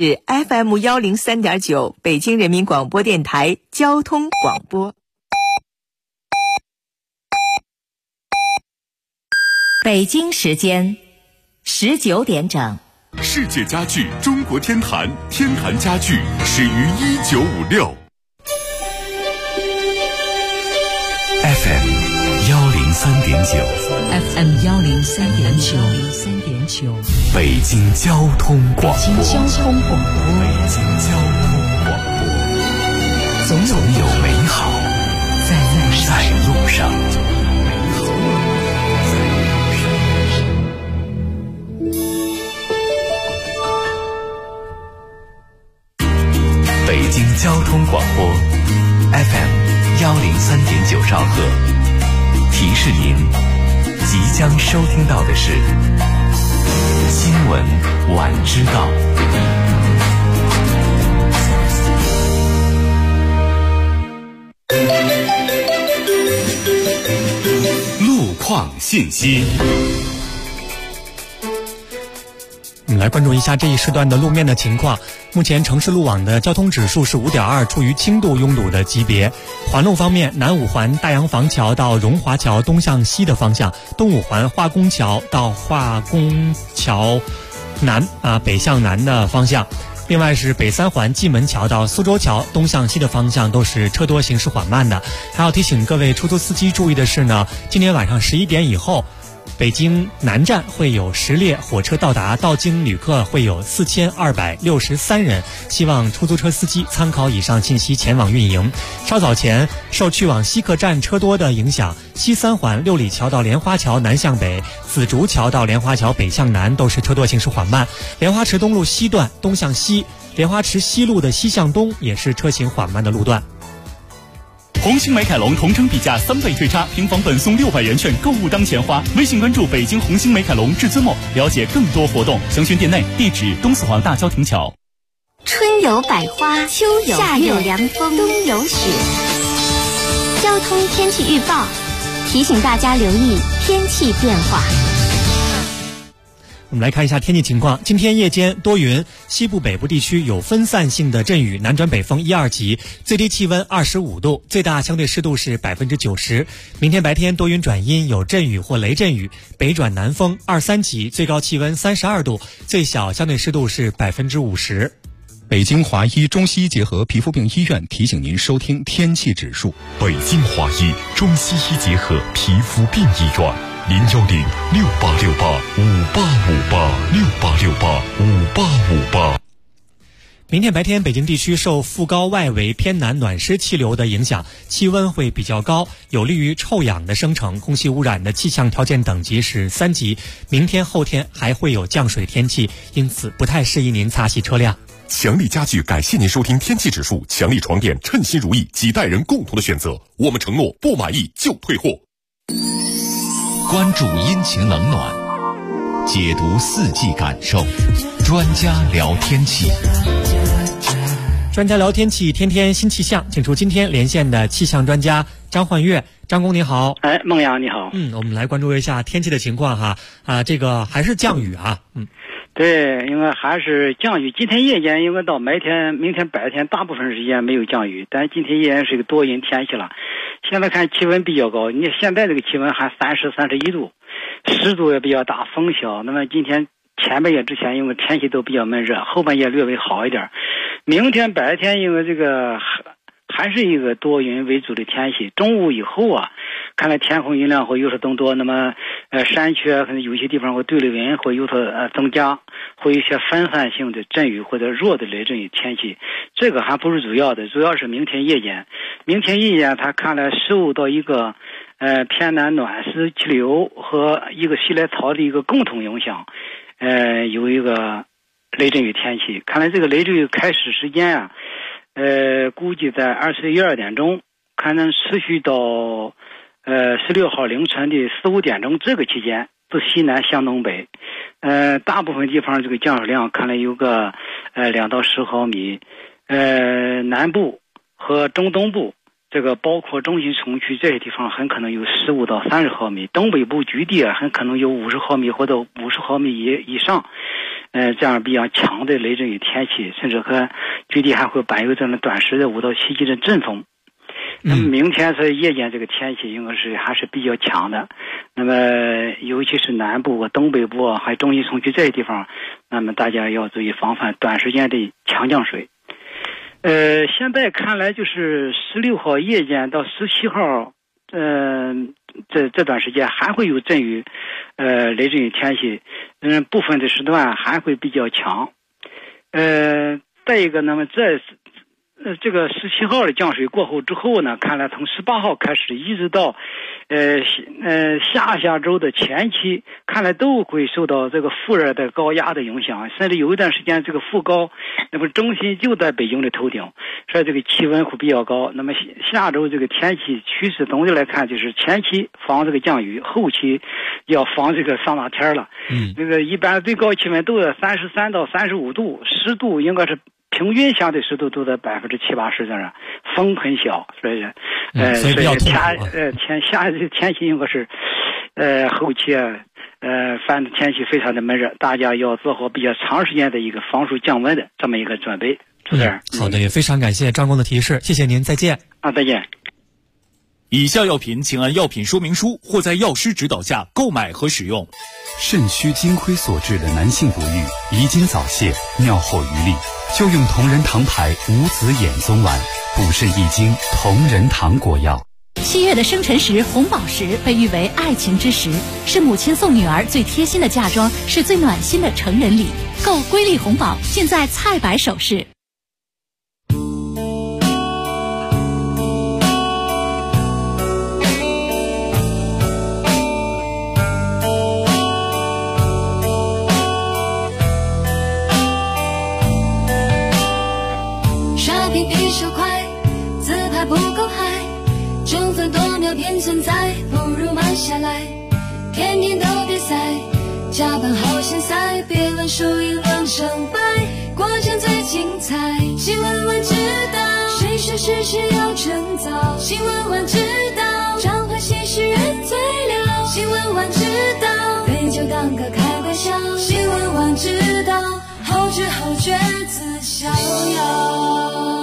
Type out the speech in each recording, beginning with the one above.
是 FM103.9 北京人民广播电台交通广播。 北京时间19点整。 世界家具中国天坛，天坛家具始于1956。FM 103.9， 北京交通广播，总有美好在路上。北京交通广播 FM 103.9兆赫，提示您即将收听到的是新闻晚知道。路况信息。 我们来关注一下这一时段的路面的情况。目前城市路网的交通指数是 5.2， 处于轻度拥堵的级别。环路方面，南五环大洋坊桥到荣华桥东向西的方向，东五环化工桥到化工桥南北向南的方向。另外是北三环蓟门桥到苏州桥东向西的方向都是车多，行驶缓慢的。还要提醒各位出租司机注意的是呢，今天晚上11点以后，北京南站会有10列火车到达，到京旅客会有4263人，希望出租车司机参考以上信息前往运营。稍早前受去往西客站车多的影响，西三环六里桥到莲花桥南向北，紫竹桥到莲花桥北向南都是车多，行驶缓慢。莲花池东路西段东向西，莲花池西路的西向东也是车行缓慢的路段。 红星美凯龙同城比价3倍退差，平房本送600元券，购物当钱花。微信关注北京红星美凯龙至尊梦，了解更多活动。详询店内，地址东四环大郊亭桥。 春有百花，秋有夏有凉风，冬有雪。交通天气预报提醒大家留意天气变化。 我们来看一下天气情况。今天夜间多云，西部北部地区有分散性的阵雨，南转北风1、2级，最低气温25度，最大相对湿度是90%。明天白天多云转阴，有阵雨或雷阵雨，北转南风2、3级，最高气温32度，最小相对湿度是50%。 北京华医中西医结合皮肤病医院提醒您收听天气指数。北京华医中西医结合皮肤病医院，0106868585858，685858。 明天白天，北京地区受副高外围偏南暖湿气流的影响，气温会比较高，有利于臭氧的生成，空气污染的气象条件等级是3级。明天后天还会有降水天气，因此不太适宜您擦洗车辆。 强力家具感谢您收听天气指数，强力床垫称心如意，几代人共同的选择，我们承诺不满意就退货。 关注阴晴冷暖，解读四季感受，专家聊天气。 专家聊天气，天天新气象，请出今天连线的气象专家张焕月。张工你好。 孟阳你好。 我们来关注一下天气的情况哈。这个还是降雨啊。 对，因为还是降雨。今天夜间因为到明天白天大部分时间没有降雨，但是今天夜间是一个多云天气了。现在看气温比较高，你现在这个气温还30、31度，湿度也比较大，风小。那么今天前半夜之前因为天气都比较闷热，后半夜略微好一点。明天白天因为这个还是一个多云为主的天气，中午以后看来天空云量会有所增多，那么山区可能有些地方会对流云会有所增加，会有一些分散性的阵雨或者弱的雷阵雨天气。这个还不是主要的，主要是明天夜间它看来受到一个偏南暖湿气流和一个西来槽的一个共同影响，有一个雷阵雨天气。看来这个雷阵雨开始时间估计在21、2点钟，可能持续到16号凌晨的4、5点钟，这个期间自西南向东北，大部分地方这个降水量看来有个2到10毫米，南部和中东部这个包括中心城区这些地方很可能有15到30毫米，东北部局地很可能有50毫米或者50毫米以上。 这样比较强的雷阵雨天气，甚至和局地还会伴有这样短时的5到7级的阵风。那么明天是夜间这个天气应该是还是比较强的，那么尤其是南部、东北部还有中西城区这些地方，那么大家要注意防范短时间的强降水。现在看来就是16号夜间到17号，这段时间还会有阵雨，雷阵雨天气，部分的时段还会比较强。再一个，那么这个17号的降水过后之后呢，看来从18号开始一直到下周的前期，看来都会受到这个副热带高压的影响，甚至有一段时间这个副高那么中心就在北京的头顶，所以这个气温会比较高。那么下周这个天气趋势总的来看就是前期防这个降雨，后期要防这个上大天了。这个一般最高气温都在33到35度，湿度应该是平均相对湿度都在70%-80%这样，风很小，所以比较痛苦。 天气应该是后期反正天气非常的闷热，大家要做好比较长时间的一个防暑降温的这么一个准备。 好的，也非常感谢张工的提示，谢谢您，再见。 再见。 以下药品请按药品说明书或在药师指导下购买和使用。 肾虚精亏所致的男性不育、遗精早泄、尿后余力，就用同仁堂牌无籽眼松丸，补肾益精同仁堂果药。 7月的生辰石红宝石被誉为爱情之石，是母亲送女儿最贴心的嫁妆，是最暖心的成人礼。购瑰丽红宝尽在菜百首饰。 偏存在，不如慢下来，天天都别赛，加班好现赛，别论输赢论成败，过程最精彩。新闻晚知道，谁说事实要趁早？新闻晚知道，彰化新诗人最了。新闻晚知道，对就当个开玩笑。新闻晚知道，后知后觉自逍遥。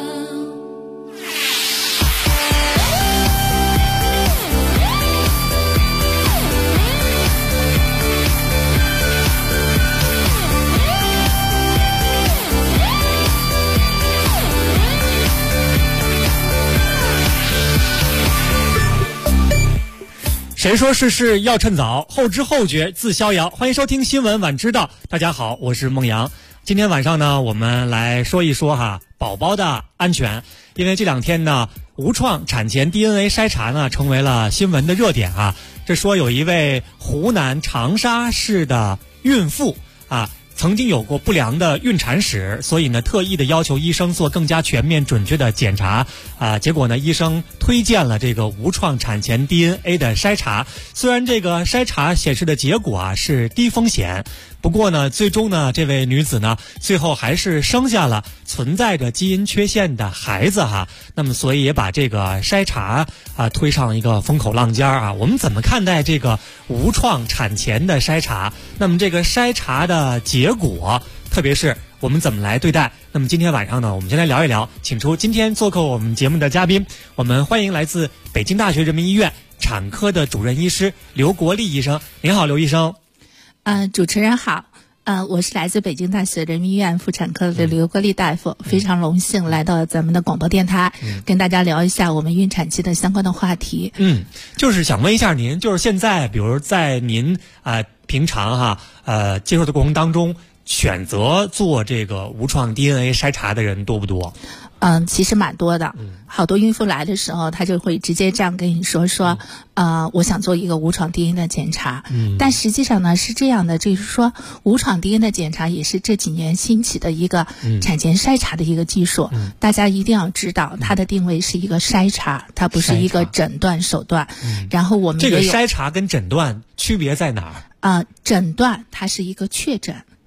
谁说事事要趁早，后知后觉自逍遥。欢迎收听新闻晚知道，大家好，我是孟阳。今天晚上呢，我们来说一说宝宝的安全。因为这2天呢，无创产前 DNA 筛查呢成为了新闻的热点这说有一位湖南长沙市的孕妇曾经有过不良的孕产史，所以呢特意的要求医生做更加全面准确的检查结果呢医生推荐了这个无创产前 DNA 的筛查。虽然这个筛查显示的结果是低风险，不过呢最终呢这位女子呢最后还是生下了存在着基因缺陷的孩子那么所以也把这个筛查推上一个风口浪尖我们怎么看待这个无创产前的筛查？那么这个筛查的结果，特别是我们怎么来对待？那么今天晚上呢，我们先来聊一聊，请出今天做客我们节目的嘉宾，我们欢迎来自北京大学人民医院产科的主任医师刘国立医生。您好，刘医生。 主持人好。我是来自北京大学人民医院妇产科的刘国立大夫，非常荣幸来到咱们的广播电台，跟大家聊一下我们孕产期的相关的话题。 就是想问一下您，就是现在比如在您平常接受的过程当中，选择做这个无创 DNA 筛查的人多不多？ 其实蛮多的。好多孕妇来的时候，她就会直接这样跟你说，我想做一个无创 DNA 的检查。但实际上呢是这样的，就是说无创 DNA 的检查也是这几年兴起的一个产前筛查的一个技术。大家一定要知道，它的定位是一个筛查，它不是一个诊断手段。然后我们这个筛查跟诊断区别在哪儿？ 诊断它是一个确诊。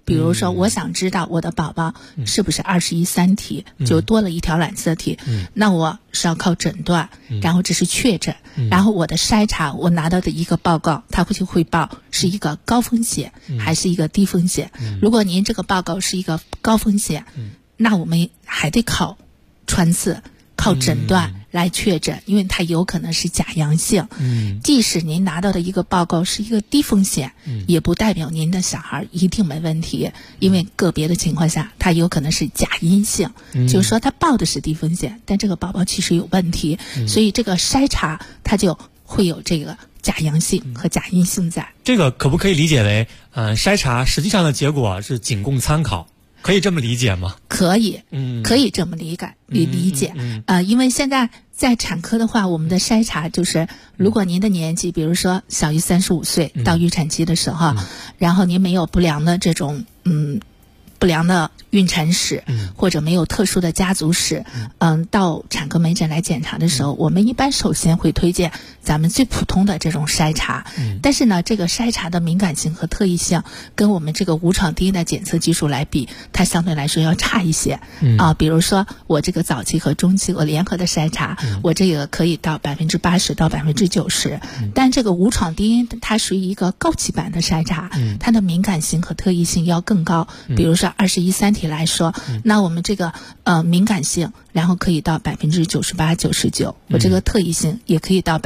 比如说，我想知道我的宝宝是不是21-3体，就多了一条染色体，那我是要靠诊断，然后这是确诊，然后我的筛查，我拿到的一个报告，它会去汇报是一个高风险还是一个低风险。如果您这个报告是一个高风险，那我们还得靠穿刺。靠诊断来确诊，因为它有可能是假阳性。即使您拿到的一个报告是一个低风险，也不代表您的小孩一定没问题，因为个别的情况下，它有可能是假阴性，就是说他报的是低风险，但这个宝宝其实有问题，所以这个筛查它就会有这个假阳性和假阴性在。 这个可不可以理解为，筛查实际上的结果是仅供参考？可以这么理解吗？ 可以，可以这么理解。因为现在在产科的话，我们的筛查就是，如果您的年纪，比如说小于35岁到预产期的时候，然后您没有不良的这种不良的孕产史，或者没有特殊的家族史，到产科门诊来检查的时候，我们一般首先会推荐咱们最普通的这种筛查。但是呢，这个筛查的敏感性和特异性跟我们这个无创基因的检测技术来比，它相对来说要差一些。比如说我这个早期和中期我联合的筛查，我这个可以到80%到90%，但这个无创基因它属于一个高级版的筛查，它的敏感性和特异性要更高。比如说21-3体来说，那我们这个敏感性，然后可以到98%-99%，我这个特异性也可以到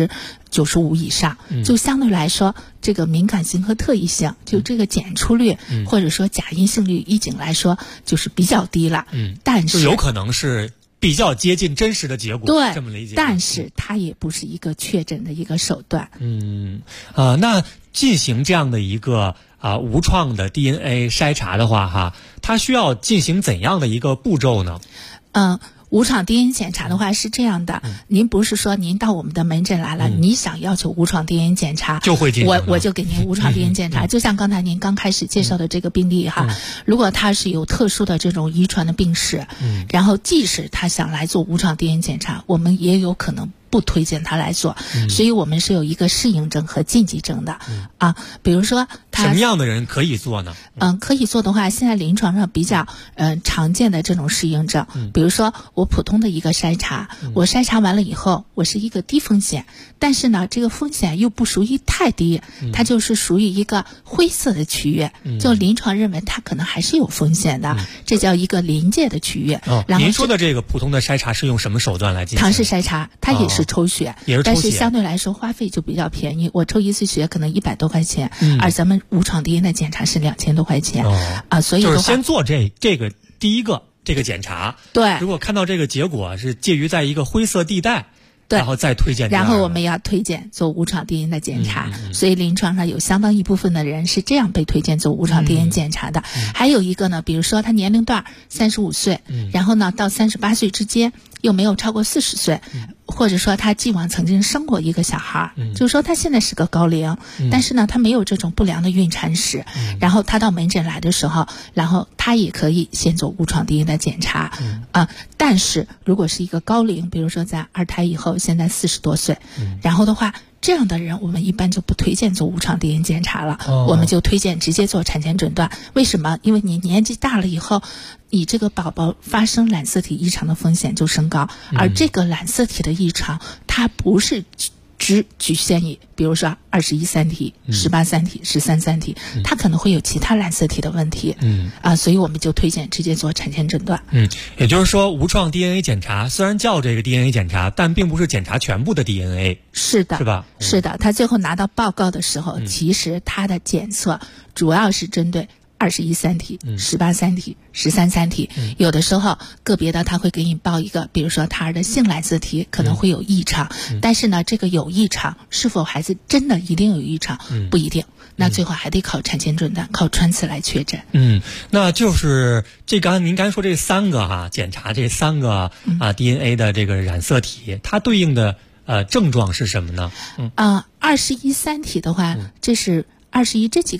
95%以上，就相对来说，这个敏感性和特异性，就这个检出率或者说假阴性率，预警来说就是比较低了。但是就有可能是比较接近真实的结果， 对， 这么理解。 但是它也不是一个确诊的一个手段。 那进行这样的一个无创的 DNA 筛查的话，它需要进行怎样的一个步骤呢？ 无创 DNA 检查的话是这样的，您不是说您到我们的门诊来了，你想要求无创 DNA 检查， 就会进行我就给您无创 DNA 检查。就像刚才您刚开始介绍的这个病例如果他是有特殊的这种遗传的病史，然后即使他想来做无创 DNA 检查，我们也有可能不推荐他来做，所以我们是有一个适应症和禁忌症的比如说什么样的人可以做呢？ 可以做的话，现在临床上比较常见的这种适应症，比如说我普通的一个筛查，我筛查完了以后，我是一个低风险，但是呢，这个风险又不属于太低，它就是属于一个灰色的区域，就临床认为它可能还是有风险的，这叫一个临界的区域。然后您说的这个普通的筛查是用什么手段来进行？ 唐氏筛查，它也是抽血， 也是抽血， 但是相对来说花费就比较便宜，我抽一次血可能100多块钱，而咱们无创 DNA 的检查是2000多块钱所以就是先做这个第一个这个检查， 对， 如果看到这个结果是介于在一个灰色地带， 对， 然后再推荐。 然后我们要推荐做无创 DNA 的检查，所以临床上有相当一部分的人是这样被推荐做无创 DNA 检查的。还有一个呢，比如说他年龄段35岁，然后呢到38岁之间又没有超过40岁，或者说他既往曾经生过一个小孩，就是说他现在是个高龄，但是呢他没有这种不良的孕产史，然后他到门诊来的时候，然后他也可以先做无创 DNA 的检查但是如果是一个高龄，比如说在2胎以后，现在40多岁，然后的话这样的人我们一般就不推荐做无创 DNA 检查了，我们就推荐直接做产前诊断。为什么？因为你年纪大了以后，你这个宝宝发生染色体异常的风险就升高，而这个染色体的异常它不是只局限于比如说21-3体、18-3体、13-3体，它可能会有其他染色体的问题所以我们就推荐直接做产前诊断。 也就是说无创 DNA 检查虽然叫这个 DNA 检查，但并不是检查全部的 DNA。 是的， 是吧？ 是的，他最后拿到报告的时候，其实他的检测主要是针对21-3体、18-3体、13-3体，有的时候个别的他会给你报一个，比如说胎儿的性染色体可能会有异常，但是呢这个有异常是否孩子真的一定有异常不一定，那最后还得靠产前诊断，靠穿刺来确诊。 那就是您刚才说这3个检查这3个DNA 的这个染色体，它对应的症状是什么呢？ 21-3体的话，这是21这几个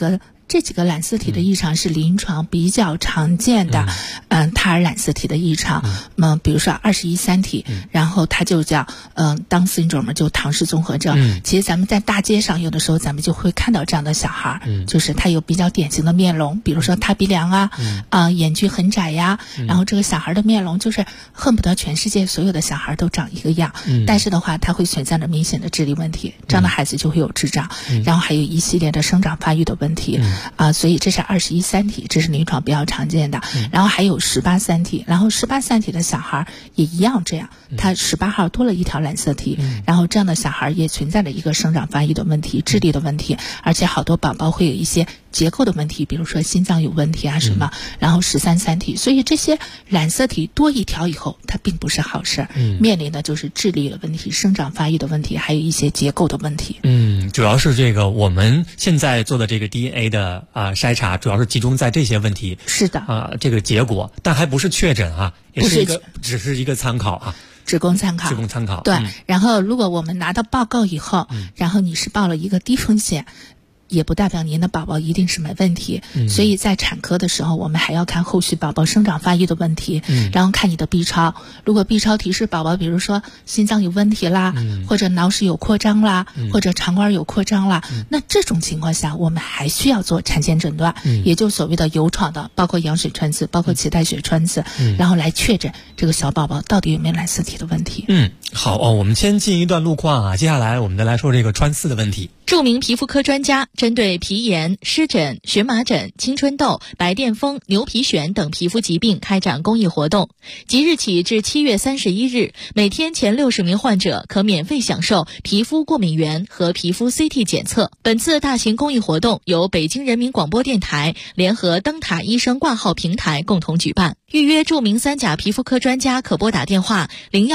这几个染色体的异常是临床比较常见的，胎儿染色体的异常。比如说21-3体，然后它就叫Down syndrome， 就唐氏综合症。其实咱们在大街上有的时候咱们就会看到这样的小孩，就是他有比较典型的面容，比如说塌鼻梁啊，眼距很窄呀，然后这个小孩的面容就是恨不得全世界所有的小孩都长一个样，但是的话他会存在着明显的智力问题，这样的孩子就会有智障，然后还有一系列的生长发育的问题。所以这是21-3体，这是临床比较常见的。然后还有18-3体，然后18-3体的小孩也一样这样，他18号多了一条染色体，然后这样的小孩也存在着一个生长发育的问题、智力的问题，而且好多宝宝会有一些结构的问题，比如说心脏有问题啊什么。然后13-3体，所以这些染色体多一条以后，它并不是好事，面临的就是智力的问题、生长发育的问题，还有一些结构的问题。 主要是这个我们现在做的这个 DNA 的筛查，主要是集中在这些问题。 是的， 这个结果，但还不是确诊啊，也是一个只是一个参考啊。 只供参考。对，然后如果我们拿到报告以后，然后你是报了一个低风险，也不代表您的宝宝一定是没问题，所以在产科的时候，我们还要看后续宝宝生长发育的问题，然后看你的 B 超。如果 B 超提示宝宝，比如说心脏有问题啦，或者脑室有扩张啦，或者肠管有扩张啦，那这种情况下，我们还需要做产前诊断，也就所谓的有创的，包括羊水穿刺，包括脐带血穿刺，然后来确诊这个小宝宝到底有没有染色体的问题。 好我们先进一段路况啊，接下来我们再来说这个穿刺的问题。 著名皮肤科专家针对皮炎、湿疹、荨麻疹、青春痘、白癜风、牛皮癣等皮肤疾病开展公益活动。即日起至7月31日，每天前60名患者可免费享受皮肤过敏原和皮肤 CT 检测。本次大型公益活动由北京人民广播电台联合灯塔医生挂号平台共同举办。预约著名3甲皮肤科专家可拨打电话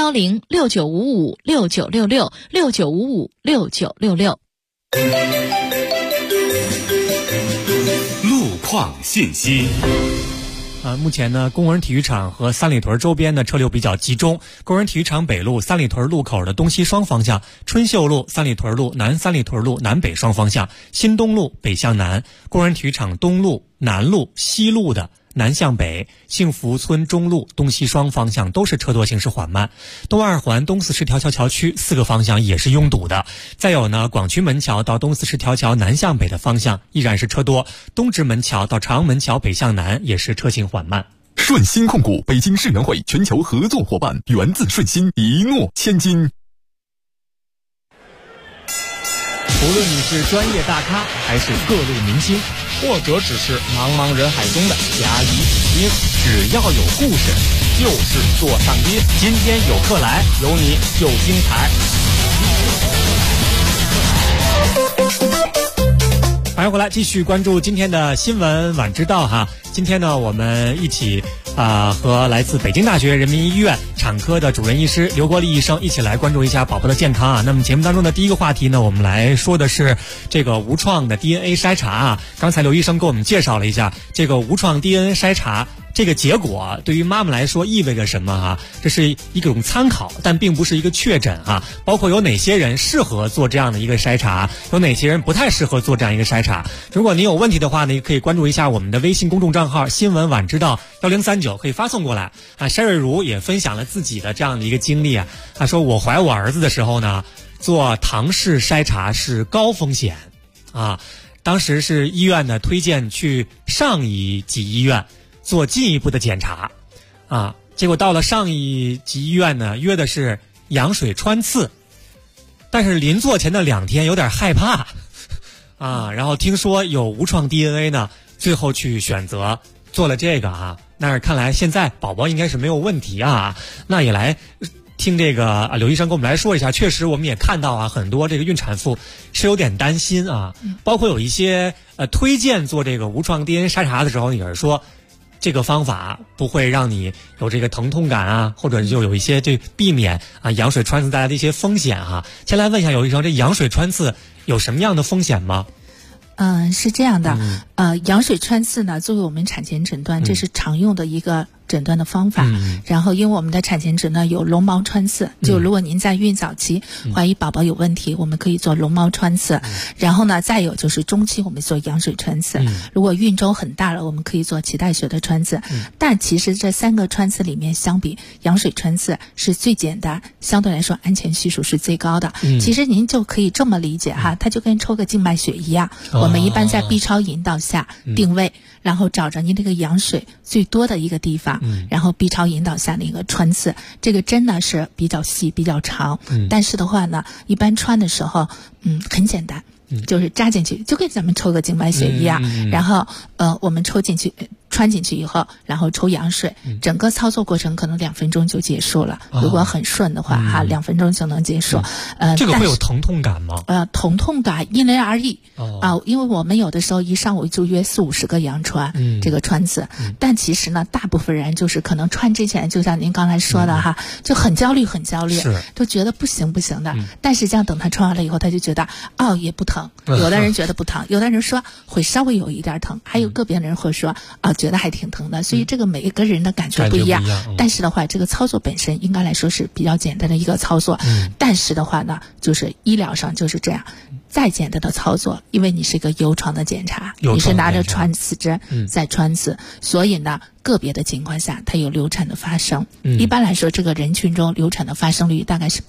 010-6955-6966 6955-6966。 路况信息。 目前呢，工人体育场和三里屯周边的车流比较集中。工人体育场北路、三里屯路口的东西双方向，春秀路、三里屯路、南三里屯路南北双方向，新东路北向南，工人体育场东路、南路、西路的南向北，幸福村中路东西双方向都是车多行驶缓慢。东二环东四十条桥桥区4个方向也是拥堵的。再有呢，广渠门桥到东四十条桥南向北的方向依然是车多，东直门桥到长安门桥北向南也是车行缓慢。 顺鑫控股北京世园会全球合作伙伴，源自顺鑫，一诺千金。 无论你是专业大咖还是各路明星，或者只是茫茫人海中的甲乙丙丁，只要有故事就是座上宾。今天有客来，有你就精彩。 欢迎回来，继续关注今天的新闻晚知道哈。今天呢，我们一起和来自北京大学人民医院产科的主任医师刘国立医生一起来关注一下宝宝的健康啊。那么节目当中的第一个话题呢，我们来说的是这个无创的 DNA 筛查啊。刚才刘医生给我们介绍了一下这个无创 DNA 筛查。这个结果对于妈妈来说意味着什么啊？这是一种参考，但并不是一个确诊啊。包括有哪些人适合做这样的一个筛查，有哪些人不太适合做这样一个筛查。如果您有问题的话呢，也可以关注一下我们的微信公众账号新闻晚知道1039，可以发送过来啊。山瑞如也分享了自己的这样的一个经历啊，他说我怀我儿子的时候呢，做唐氏筛查是高风险啊，当时是医院呢推荐去上一级医院做进一步的检查啊，结果到了上一级医院呢，约的是羊水穿刺，但是临做前的2天有点害怕啊，然后听说有无创 DNA 呢，最后去选择做了这个啊。那看来现在宝宝应该是没有问题啊。那也来听这个刘医生跟我们来说一下，确实我们也看到啊，很多这个孕产妇是有点担心啊，包括有一些推荐做这个无创 DNA 筛查的时候，也是说这个方法不会让你有这个疼痛感啊，或者就有一些这避免啊羊水穿刺带来的一些风险啊。先来问一下刘医生，这羊水穿刺有什么样的风险吗？ 是这样的，羊水穿刺呢，作为我们产前诊断，这是常用的一个诊断的方法。然后因为我们的产前诊断有绒毛穿刺，就如果您在孕早期怀疑宝宝有问题，我们可以做绒毛穿刺。然后呢，再有就是中期我们做羊水穿刺。如果孕周很大了，我们可以做脐带血的穿刺。但其实这3个穿刺里面相比，羊水穿刺是最简单，相对来说安全系数是最高的。其实您就可以这么理解哈，它就跟抽个静脉血一样，我们一般在 B 超引导下定位，然后找着您这个羊水最多的一个地方，然后 B 超引导下的一个穿刺。这个针呢是比较细比较长，但是的话呢，一般穿的时候很简单，就是扎进去，就跟咱们抽个静脉血一样，然后我们抽进去穿进去以后，然后抽羊水，整个操作过程可能2分钟就结束了。如果很顺的话2分钟就能结束。 这个会有疼痛感吗？ 疼痛感因人而异。因为我们有的时候一上午就约40-50个羊穿这个穿刺，但其实呢，大部分人就是可能穿之前，就像您刚才说的就很焦虑，就觉得不行的。但是这样等他穿完了以后，他就觉得也不疼。有的人觉得不疼，有的人说会稍微有一点疼，还有个别人会说觉得还挺疼的。所以这个每一个人的感觉不一样。但是的话，这个操作本身应该来说是比较简单的一个操作。但是的话呢，就是医疗上就是这样，再简单的操作，因为你是一个油床的检查，你是拿着穿刺针在穿刺，所以呢，个别的情况下它有流产的发生。一般来说，这个人群中流产的发生率大概是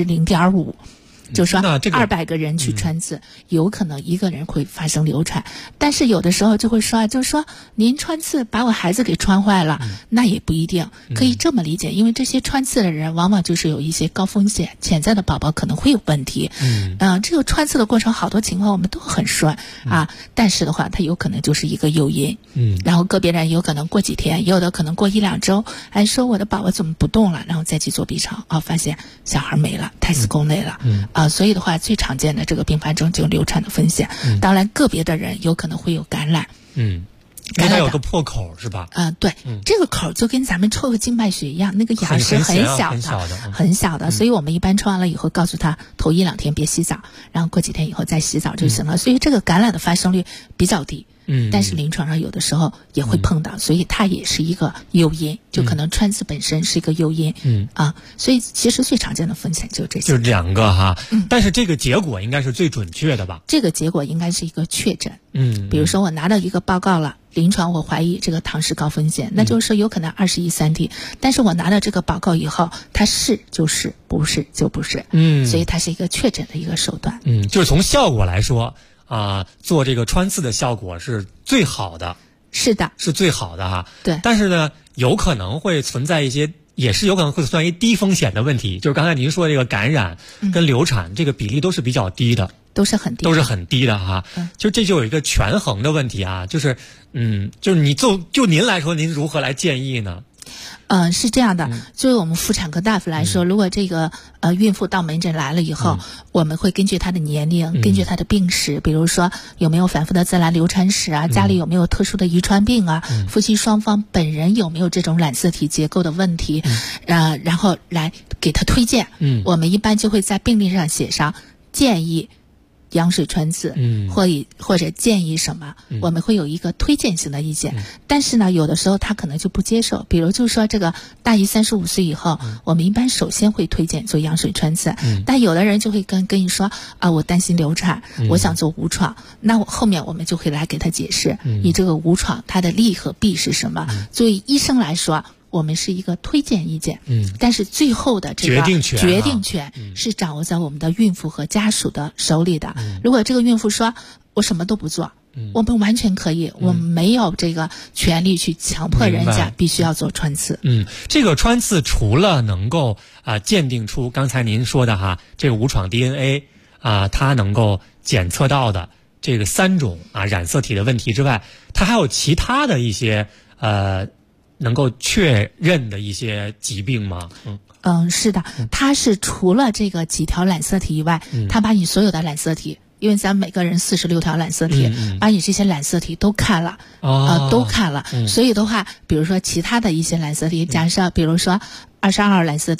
0.5%。就是说200个人去穿刺，有可能1个人会发生流产。但是有的时候就会说就是说您穿刺把我孩子给穿坏了，那也不一定。可以这么理解，因为这些穿刺的人往往就是有一些高风险潜在的宝宝可能会有问题。这个穿刺的过程好多情况我们都很顺但是的话它有可能就是一个诱因。然后个别人有可能过几天，有的可能过1-2周，说我的宝宝怎么不动了，然后再去做 B 超发现小孩没了，胎死宫内了。所以的话，最常见的这个并发症就流产的风险。当然，个别的人有可能会有感染。 它有个破口是吧？ 对，这个口就跟咱们抽个静脉血一样，那个眼是很小的，所以我们一般抽完了以后，告诉他头1-2天别洗澡，然后过几天以后再洗澡就行了。所以这个感染的发生率比较低。但是临床上有的时候也会碰到，所以它也是一个诱因，就可能穿刺本身是一个诱因。所以其实最常见的风险就这些， 就2个但是这个结果应该是最准确的吧？ 这个结果应该是一个确诊。比如说我拿到一个报告了，临床我怀疑这个唐氏高风险，那就是说有可能21、3T，但是我拿到这个报告以后，它是就是，不是就不是。所以它是一个确诊的一个手段。 就是从效果来说做这个穿刺的效果是最好的。 是的， 是最好的对。 但是呢，有可能会存在一些，也是有可能会存在一低风险的问题，就是刚才您说的这个感染跟流产这个比例都是比较低的。 都是很低的就这就有一个权衡的问题就是就是你就您来说，您如何来建议呢？ 是这样的，作为我们妇产科大夫来说，如果这个孕妇到门诊来了以后，我们会根据她的年龄，根据她的病史，比如说有没有反复的自然流产史家里有没有特殊的遗传病夫妻双方本人有没有这种染色体结构的问题，然后来给她推荐。我们一般就会在病历上写上建议羊水穿刺，或者建议什么，我们会有一个推荐性的意见。但是呢，有的时候他可能就不接受，比如就是说这个大于35岁以后，我们一般首先会推荐做羊水穿刺。但有的人就会跟你说我担心流产，我想做无创，那后面我们就会来给他解释，你这个无创它的利和弊是什么。作为医生来说，我们是一个推荐意见，但是最后的这个决定权是掌握在我们的孕妇和家属的手里的。如果这个孕妇说我什么都不做，我们完全可以，我们没有这个权利去强迫人家必须要做穿刺。 这个穿刺除了能够鉴定出刚才您说的这个无创 DNA 它能够检测到的这个3种染色体的问题之外，它还有其他的一些能够确认的一些疾病吗？ 是的，它是除了这个几条染色体以外，它把你所有的染色体，因为咱每个人46条染色体，把你这些染色体都看了，都看了。所以的话，比如说其他的一些染色体，假设比如说22号染色体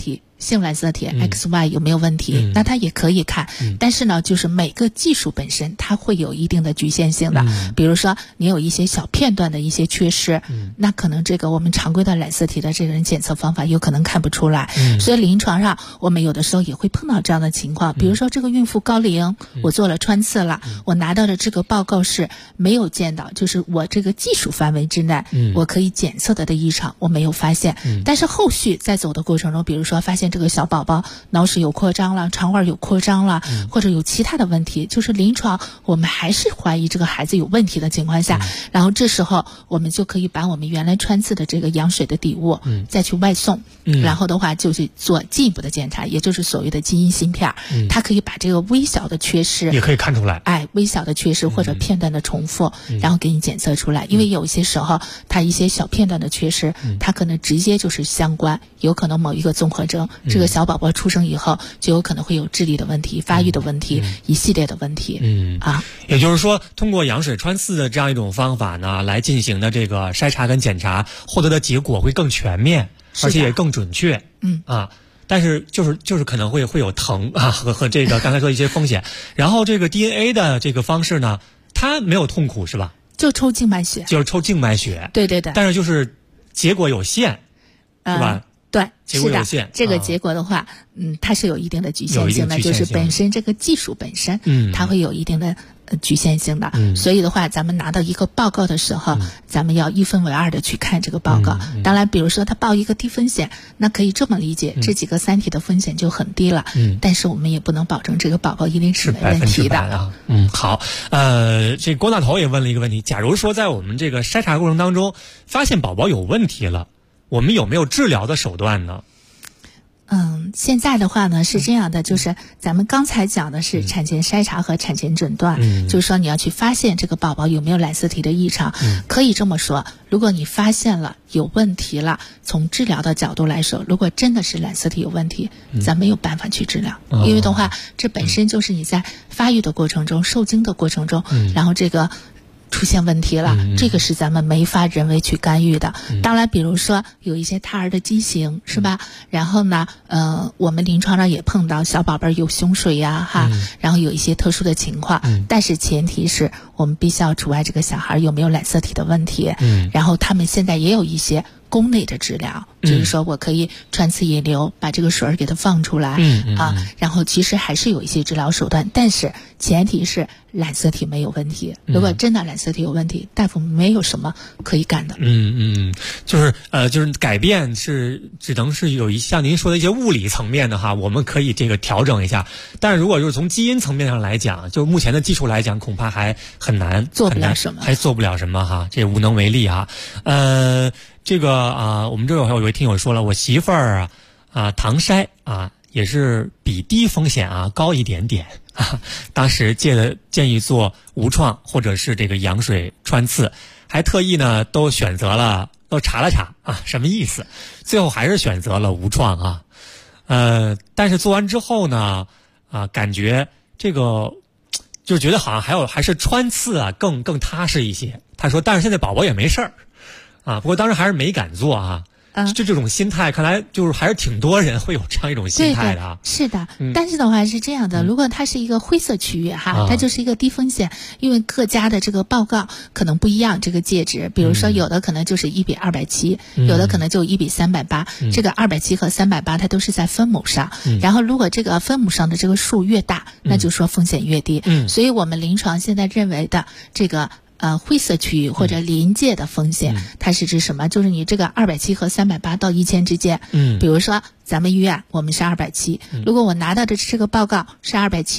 性染色体 XY 有没有问题，那它也可以看。但是呢，就是每个技术本身它会有一定的局限性的。比如说你有一些小片段的一些缺失，那可能这个我们常规的染色体的这种检测方法有可能看不出来。所以临床上我们有的时候也会碰到这样的情况，比如说这个孕妇高龄，我做了穿刺了，我拿到的这个报告是没有见到，就是我这个技术范围之内，我可以检测的异常我没有发现。但是后续在走的过程中，比如说发现这个小宝宝脑室有扩张了，肠胃有扩张了，或者有其他的问题，就是临床我们还是怀疑这个孩子有问题的情况下，然后这时候我们就可以把我们原来穿刺的这个羊水的底物再去外送，然后的话就是做进一步的检查，也就是所谓的基因芯片，它可以把这个微小的缺失也可以看出来， 微小的缺失或者片段的重复，然后给你检测出来。因为有些时候它一些小片段的缺失，它可能直接就是相关，有可能某一个综合征，这个小宝宝出生以后就有可能会有智力的问题、发育的问题，一系列的问题。 也就是说，通过羊水穿刺的这样一种方法呢，来进行的这个筛查跟检查，获得的结果会更全面，而且也更准确。但是就是可能会有疼啊和这个刚才说的一些风险。然后这个 DNA 的这个方式呢，它没有痛苦是吧？ 就抽静脉血， 就是抽静脉血。 对对对。 但是就是结果有限，是吧？ 对， 结果有限。 这个结果的话，它是有一定的局限性的，就是本身这个技术本身，它会有一定的局限性的。所以的话，咱们拿到一个报告的时候，咱们要一分为二的去看这个报告。当然，比如说它报一个低风险，那可以这么理解，这几个3体的风险就很低了。但是我们也不能保证这个宝宝一定是没问题的啊。好，这郭大头也问了一个问题：假如说在我们这个筛查过程当中发现宝宝有问题了，我们有没有治疗的手段呢？ 现在的话呢是这样的，就是咱们刚才讲的是产前筛查和产前诊断，就是说你要去发现这个宝宝有没有染色体的异常。可以这么说，如果你发现了有问题了，从治疗的角度来说，如果真的是染色体有问题，咱没有办法去治疗，因为的话这本身就是你在发育的过程中、受精的过程中，然后这个出现问题了，这个是咱们没法人为去干预的。当然比如说有一些胎儿的畸形，是吧？然后呢我们临床上也碰到小宝贝有胸水呀然后有一些特殊的情况，但是前提是我们必须要除外这个小孩有没有染色体的问题。然后他们现在也有一些宫内的治疗，就是说我可以穿刺引流，把这个水给它放出来然后其实还是有一些治疗手段，但是前提是染色体没有问题。如果真的染色体有问题，大夫没有什么可以干的。 就是改变是只能是有像您说的一些物理层面的哈，我们可以这个调整一下。但是如果就是从基因层面上来讲，就目前的技术来讲，恐怕还很难， 做不了什么， 还做不了什么哈，这无能为力啊。这个我们这有一位听友说了，我媳妇儿唐筛也是比低风险高一点点当时建议做无创或者是这个羊水穿刺，还特意呢都选择了，都查了查什么意思，最后还是选择了无创但是做完之后呢感觉这个就觉得好像还是穿刺更踏实一些。他说但是现在宝宝也没事儿不过当时还是没敢做这种心态看来就是还是挺多人会有这样一种心态的是的但是的话是这样的，如果它是一个灰色区域它就是一个低风险，因为各家的这个报告可能不一样，这个介质比如说有的可能就是1比270有的可能就1比380这个270和380它都是在分母上然后如果这个分母上的这个数越大那就说风险越低所以我们临床现在认为的这个灰色区域或者临界的风险它是指什么？就是你这个270和380到1000之间比如说咱们医院我们是270如果我拿到的这个报告是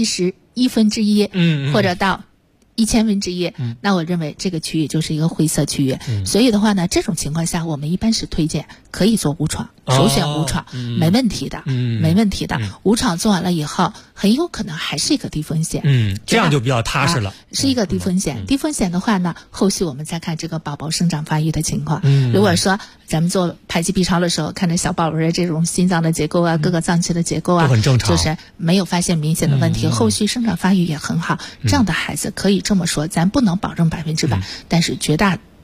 271/1或者到1/1000，那我认为这个区域就是一个灰色区域所以的话呢，这种情况下我们一般是推荐可以做无创首选无创没问题的没问题的无创做完了以后很有可能还是一个低风险这样就比较踏实了是一个低风险低风险的话呢，后续我们再看这个宝宝生长发育的情况如果说咱们做排畸 B 超的时候看着小宝贝的这种心脏的结构各个脏器的结构都很正常， 就是没有发现明显的问题后续生长发育也很好这样的孩子可以这么说，咱不能保证100%但是绝大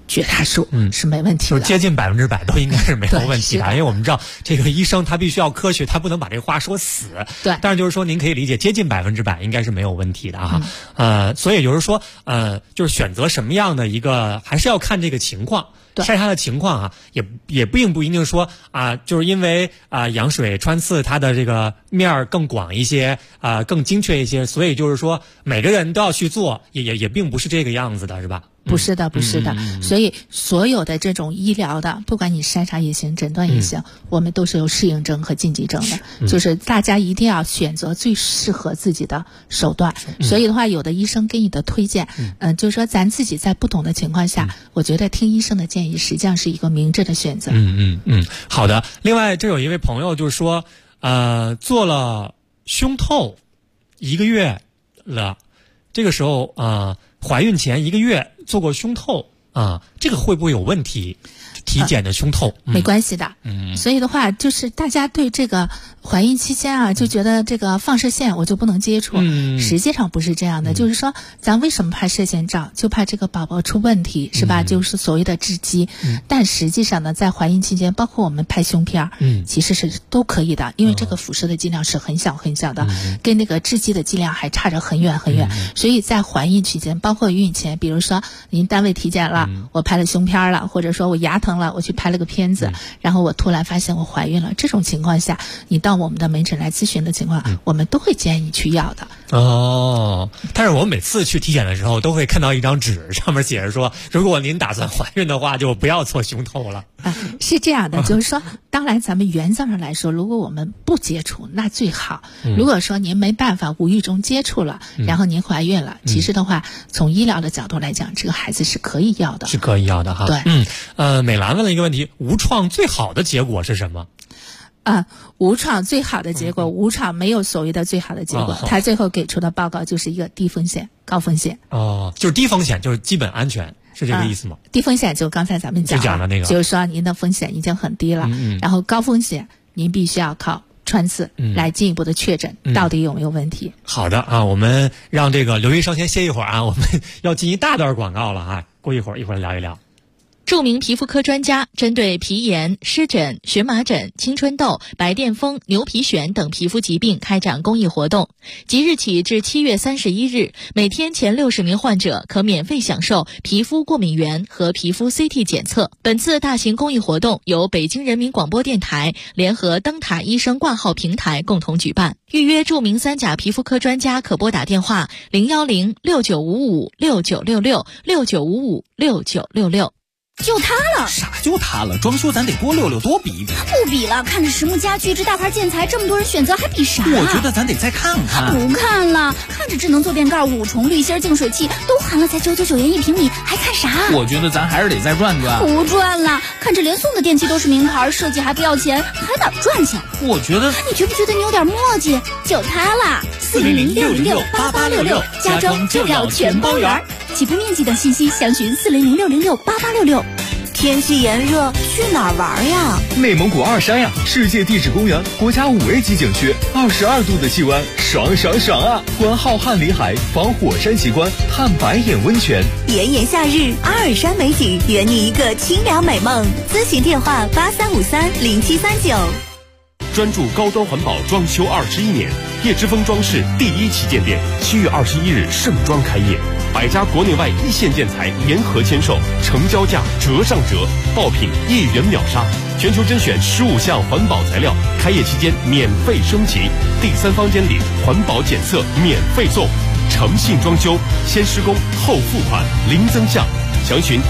绝大数是没问题的， 就是接近100%都应该是没有问题的，因为我们知道这个医生他必须要科学，他不能把这个话说死。 对， 但是就是说您可以理解，接近100%应该是没有问题的哈。所以就是说就是选择什么样的一个，还是要看这个情况。筛查的情况啊，也并不一定说就是因为羊水穿刺它的这个面儿更广一些更精确一些，所以就是说每个人都要去做，也并不是这个样子的，是吧？ 不是的，不是的。所以所有的这种医疗的，不管你筛查也行，诊断也行，我们都是有适应症和禁忌症的，就是大家一定要选择最适合自己的手段。所以的话，有的医生给你的推荐，就是说咱自己在不懂的情况下，我觉得听医生的建议实际上是一个明智的选择。 好的。另外，这有一位朋友就是说，做了胸透1个月了，这个时候怀孕前1个月做过胸透这个会不会有问题？体检的胸透没关系的。所以的话，就是大家对这个怀孕期间就觉得这个放射线我就不能接触，实际上不是这样的。就是说咱为什么拍射线照，就怕这个宝宝出问题，是吧？就是所谓的致畸。但实际上呢，在怀孕期间，包括我们拍胸片其实是都可以的，因为这个辐射的剂量是很小很小的，跟那个致畸的剂量还差着很远很远。所以在怀孕期间，包括孕前，比如说您单位体检了，我拍了胸片了，或者说我牙疼了，我去拍了个片子，然后我突然发现我怀孕了，这种情况下，你到我们的门诊来咨询的情况，我们都会建议你去要的。 但是我每次去体检的时候，都会看到一张纸，上面写着说，如果您打算怀孕的话，就不要做胸透了。 是这样的，就是说，当然咱们原则上来说，如果我们不接触，那最好。如果说您没办法无意中接触了，然后您怀孕了，其实的话，从医疗的角度来讲，这个孩子是可以要的， 是可以要的哈。 对， 美兰问了一个问题：无创最好的结果是什么？ 无创最好的结果，无创没有所谓的最好的结果，他最后给出的报告就是一个低风险、高风险。 就是低风险就是基本安全，是这个意思吗？ 低风险就刚才咱们讲的那个， 就是说您的风险已经很低了，然后高风险您必须要靠穿刺来进一步的确诊到底有没有问题。 好的我们让这个刘医生先歇一会儿我们要进一大段广告了过一会儿聊一聊。 著名皮肤科专家针对皮炎、湿疹、荨麻疹、青春痘、白癜风、牛皮癣等皮肤疾病开展公益活动，即日起至7月31日，每天前60名患者可免费享受皮肤过敏原和皮肤 CT 检测。本次大型公益活动由北京人民广播电台联合灯塔医生挂号平台共同举办。预约著名3甲皮肤科专家可拨打电话010-6955-6966 就它了。 啥就它了？装修咱得多溜溜，多比一比。 不比了，看着实木家具这大牌建材这么多人选择，还比啥？ 我觉得咱得再看看。 不看了，看着智能坐便盖、5重滤芯净水器都含了，才999元1平米，还看啥？ 我觉得咱还是得再转转。 不转了，看着连送的电器都是名牌，设计还不要钱，还哪赚钱？ 我觉得， 你觉不觉得你有点墨迹？就它啦，400-606-8866，家装就要全包圆。起步面积等信息详询400-606-8866。 天气炎热，去哪儿玩呀？ 内蒙古2山呀，世界地质公园，国家5A级景区，22度的气温，爽爽爽啊！观浩瀚里海，访火山奇观，探白眼温泉。 炎炎夏日，阿尔山美景，圆你一个清凉美梦。咨询电话83530739。 专注高端环保装修21年，叶之峰装饰第1旗舰店7月21日盛装开业，100家国内外一线建材联合签售，成交价折上折，爆品1元秒杀，全球甄选15项环保材料，开业期间免费升级，第3方监理，环保检测免费送，诚信装修，先施工后付款，零增项。详询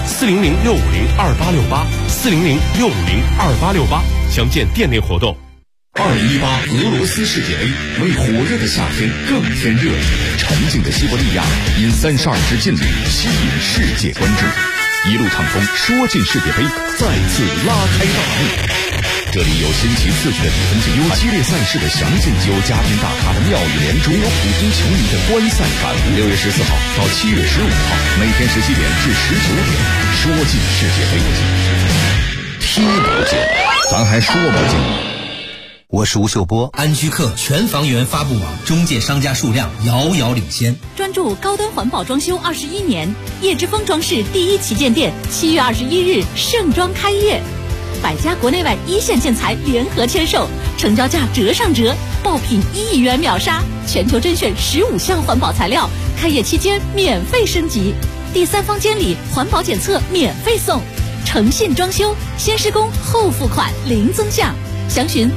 400-650-2868，400-650-2868，详见店内活动。 2018俄罗斯世界杯为火热的夏天更添热情，沉静的西伯利亚因32支劲旅吸引世界关注，一路畅通，说进世界杯再次拉开大幕。这里有新奇刺激的比分竞有激烈赛事的详尽，有嘉宾大咖的妙语连珠，有普通球迷的观赛感。6月14号到7月15号，每天17点至19点，说进世界杯，踢不进，咱还说不进。 我是吴秀波。 安居客全房源发布网中介商家数量遥遥领先。 专注高端环保装修21年，叶之峰装饰第一旗舰店7月21日盛装开业，百家国内外一线建材联合签售，成交价折上折，爆品1亿元秒杀，全球甄选15项环保材料，开业期间免费升级，第三方监理环保检测免费送，诚信装修，先施工后付款零增项。详询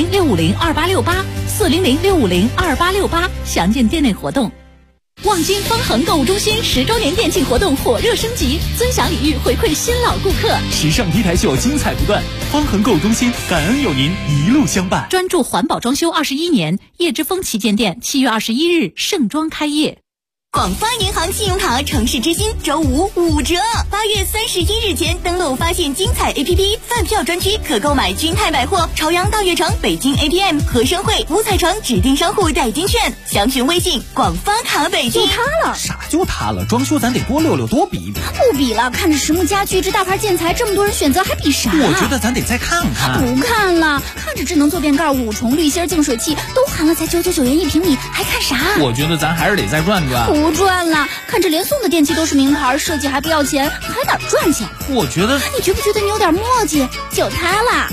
400-650-2868，400-650-2868，详见店内活动。望京方恒购物中心10周年店庆活动火热升级，尊享礼遇回馈新老顾客， 时尚 T 台秀精彩不断。方恒购物中心感恩有您一路相伴。 专注环保装修21年，叶之峰旗舰店7月21日盛装开业。 广发银行信用卡城市之星周五5折，8月31日前登录发现精彩 APP 饭票专区，可购买君泰百货、朝阳大悦城、北京 ATM、和生汇、五彩城指定商户代金券，详询微信广发卡北京。 就它了， 啥就它了？装修咱得多溜溜，多比比。 不比了，看着实木家具这大牌建材这么多人选择，还比啥？ 我觉得咱得再看看。 不看了，看着智能坐便盖、5重滤芯净水器都含了才999元1平米，还看啥？ 我觉得咱还是得再转转。 不转了，看着连送的电器都是名牌，设计还不要钱，还哪赚钱？ 我觉得， 你觉不觉得你有点墨迹？就它啦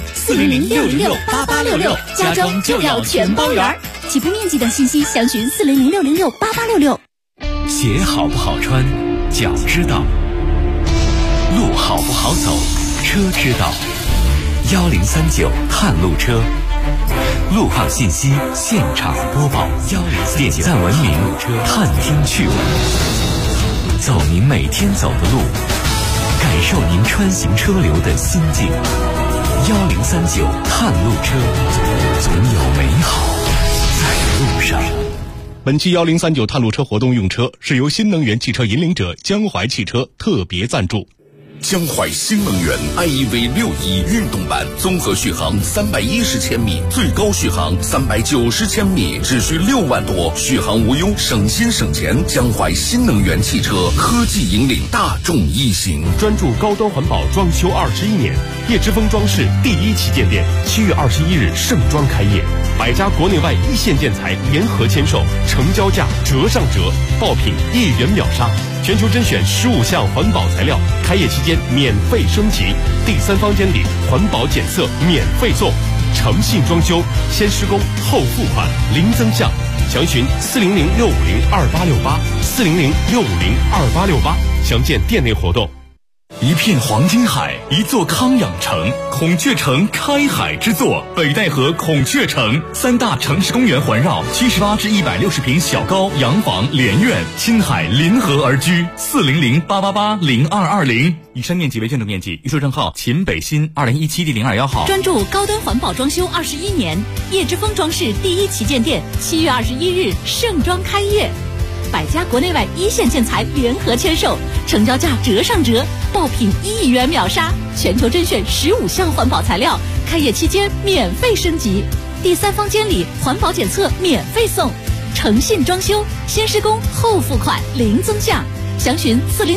，400-606-8866，家装就要全包圆。起步面积等信息详询400-606-8866。 鞋好不好穿，脚知道；路好不好走，车知道。1039探路车，路况信息现场播报。点赞文明，探听趣闻，走您每天走的路，感受您穿行车流的心境。1039探路车，总有美好在路上。 本期1039探路车活动用车是由新能源汽车引领者江淮汽车特别赞助。 江淮新能源 iEV61运动版，综合续航310千米，最高续航390千米，只需6万多，续航无忧，省心省钱。江淮新能源汽车科技引领大众一行， 专注高端环保装修21年，叶之峰装饰第一旗舰店7月21日盛装开业，百家国内外一线建材联合签售，成交价折上折，爆品1亿元秒杀，全球甄选15项环保材料，开业期间免费升级，第三方监理环保检测免费送，诚信装修，先施工后付款零增项，详询400-650-2868，400-650-2868，详见店内活动。 一片黄金海，一座康养城，孔雀城开海之作，北戴河孔雀城，3大城市公园环绕，78至160平小高洋房连院，亲海临河而居，400-888-0220。以上面积为建筑面积，预售证号秦北新2017第02号。 专注高端环保装修21年，叶之峰装饰第一旗舰店7月21日盛装开业，百家国内外一线建材联合签售，成交价折上折，爆品1亿元秒杀，全球甄选15项环保材料，开业期间免费升级，第三方监理环保检测免费送，诚信装修，先施工后付款零增项，详询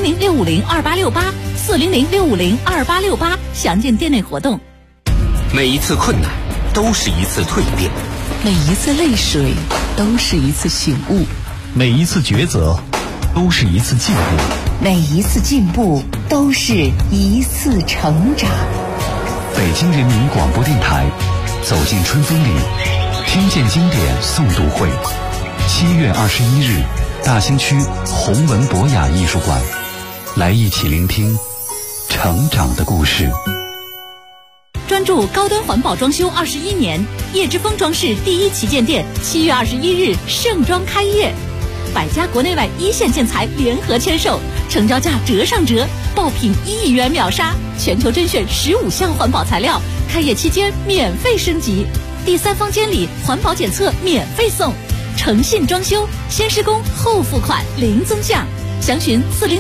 400-650-2868，400-650-2868，详见店内活动。 每一次困难都是一次蜕变， 每一次泪水都是一次醒悟， 每一次抉择都是一次进步， 每一次进步都是一次成长。 北京人民广播电台，走进春风里，听见经典诵读会，7月21日，大兴区弘文博雅艺术馆，来一起聆听成长的故事。 专注高端环保装修21年，叶之峰装饰第一旗舰店7月21日盛装开业，百家国内外一线建材联合签售，成交价折上折，爆品1亿元秒杀，全球甄选15项环保材料，开业期间免费升级，第三方监理环保检测免费送，诚信装修，先施工后付款零增项，详询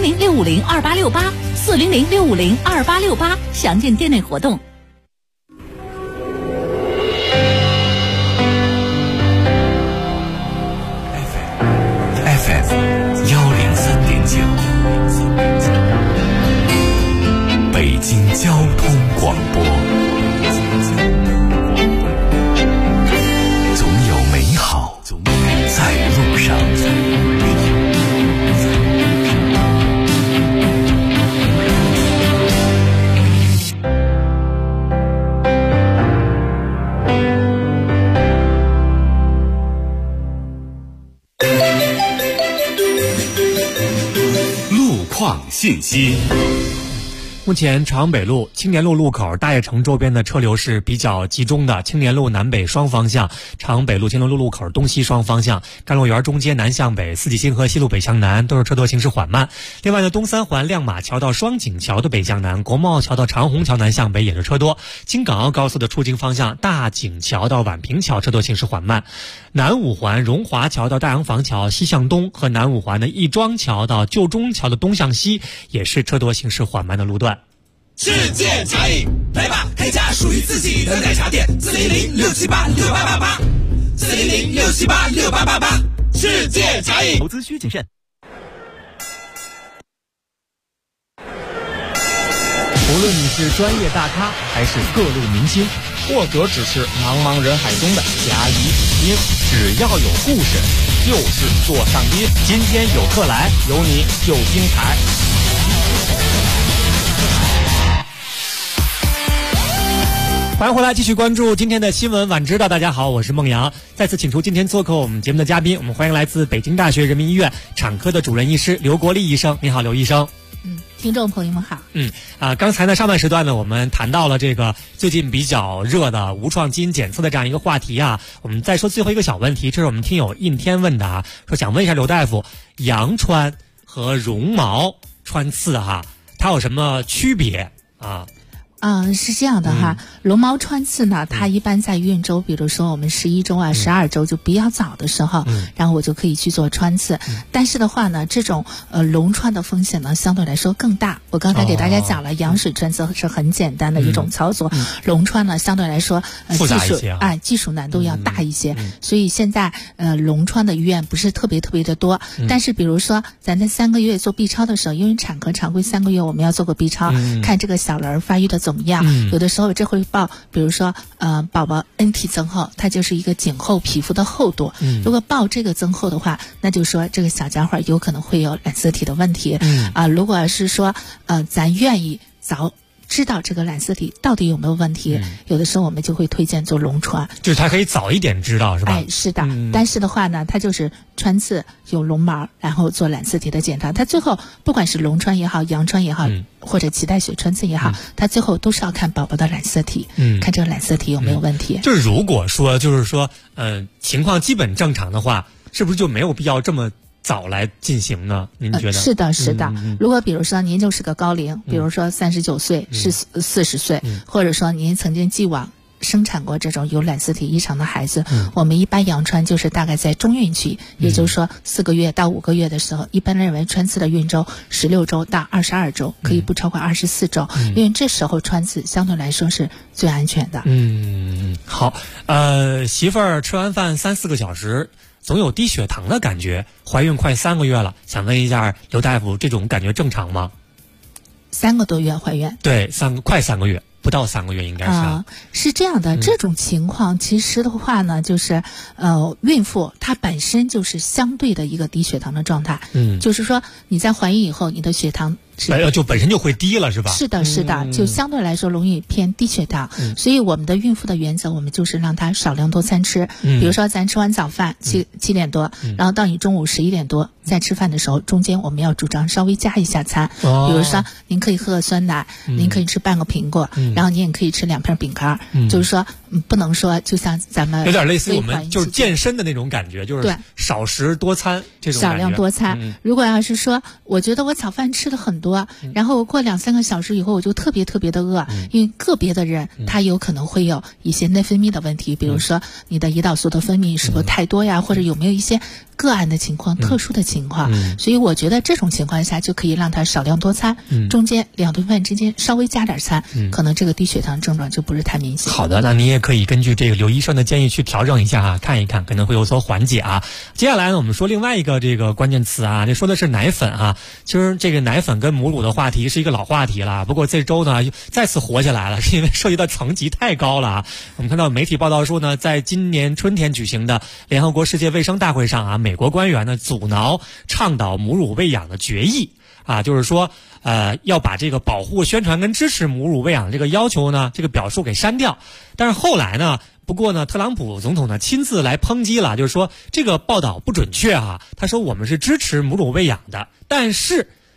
400-650-2868，400-650-2868，详见店内活动。 FM 103.9，北京交通广播。 网信息。 目前朝阳北路、青年路路口、大悦城周边的车流是比较集中的。青年路南北双方向，朝阳北路、青年路路口东西双方向，甘露园中街南向北、四季星河西路北向南都是车多行驶缓慢。另外呢，东三环亮马桥到双井桥的北向南，国贸桥到长虹桥南向北也是车多。京港澳高速的出京方向，大井桥到宛平桥车多行驶缓慢。南五环荣华桥到大洋房桥西向东和南五环的亦庄桥到旧中桥的东向西也是车多行驶缓慢的路段。 世界茶饮，来吧，开家属于自己的奶茶店，400-678-6888，400-678-6888，世界茶饮。 投资需谨慎。 无论你是专业大咖还是各路明星，或者只是茫茫人海中的甲乙丙丁，只要有故事，就是做上宾。今天有客来，有你就精彩。 欢迎回来，继续关注今天的新闻晚知道。大家好，我是孟阳，再次请出今天做客我们节目的嘉宾，我们欢迎来自北京大学人民医院产科的主任医师刘国立医生。你好，刘医生。 听众朋友们好。 刚才呢上半时段呢，我们谈到了这个最近比较热的无创基因检测的这样一个话题啊。我们再说最后一个小问题，这是我们听友印天问的啊，说想问一下刘大夫，羊穿和绒毛穿刺它有什么区别啊？ 是这样的哈，绒毛穿刺呢，它一般在孕周，比如说我们11周啊、12周就比较早的时候，然后我就可以去做穿刺。但是的话呢，这种脓穿的风险呢，相对来说更大。我刚才给大家讲了，羊水穿刺是很简单的一种操作，脓穿呢相对来说技术难度要大一些。所以现在脓穿的医院不是特别的多。但是比如说咱在3个月做 B 超的时候，因为产科常规3个月我们要做个 B 超，看这个小人发育的怎么样。有的时候这会报，比如说宝宝 N 体增厚，它就是一个颈后皮肤的厚度。如果报这个增厚的话，那就说这个小家伙有可能会有染色体的问题。如果是说咱愿意早知道这个染色体到底有没有问题，有的时候我们就会推荐做脓穿， 就是它可以早一点知道，是吧？ 是的。但是的话呢，它就是穿刺有绒毛，然后做染色体的检查。它最后不管是脓穿也好，羊穿也好，或者脐带血穿刺也好，它最后都是要看宝宝的染色体，看这个染色体有没有问题。 就是如果说情况基本正常的话，是不是就没有必要这么早来进行呢？您觉得？ 是的。如果比如说您就是个高龄，比如说39岁是40岁，或者说您曾经既往生产过这种有染色体异常的孩子，我们一般羊穿就是大概在中孕期，也就是说4个月到5个月的时候，一般认为穿刺的孕周16周到22周，可以不超过24周，因为这时候穿刺相对来说是最安全的。 好，媳妇儿吃完饭3-4个小时总有低血糖的感觉，怀孕快3个月了，想问一下刘大夫，这种感觉正常吗 ？3个多月怀孕？ 对，快3个月，不到3个月应该是。 是这样的，这种情况其实的话呢，就是孕妇她本身就是相对的一个低血糖的状态。就是说你在怀孕以后，你的血糖就本身就会低了，是吧？ 是的，就相对来说容易偏低血糖。所以我们的孕妇的原则，我们就是让她少量多餐吃。比如说咱吃完早饭7点多，然后到你中午11点多再吃饭的时候，中间我们要主张稍微加一下餐。比如说您可以喝个酸奶，您可以吃半个苹果，然后您也可以吃2片饼干。就是说不能说就像咱们有点类似于我们就是健身的那种感觉，就是少食多餐这种感觉。 少量多餐。如果要是说我觉得我早饭吃了很多，然后过2-3个小时以后我就特别的饿，因为个别的人他有可能会有一些内分泌的问题，比如说你的胰岛素的分泌是不是太多呀，或者有没有一些个案的情况、特殊的情况。所以我觉得这种情况下就可以让他少量多餐，中间2顿饭之间稍微加点餐，可能这个低血糖症状就不是太明显。 好的，那你也可以根据这个刘医生的建议去调整一下看一看可能会有所缓解啊。接下来呢，我们说另外一个这个关键词啊，这说的是奶粉啊。其实这个奶粉跟母乳的话题是一个老话题了，不过这周呢再次火起来了，是因为涉及的层级太高了啊。我们看到媒体报道说呢，在今年春天举行的联合国世界卫生大会上啊，美国官员呢阻挠倡导母乳喂养的决议啊，就是说要把这个保护、宣传跟支持母乳喂养的这个要求呢，这个表述给删掉。但是后来呢，不过呢，特朗普总统呢亲自来抨击了，就是说这个报道不准确啊。他说我们是支持母乳喂养的，但是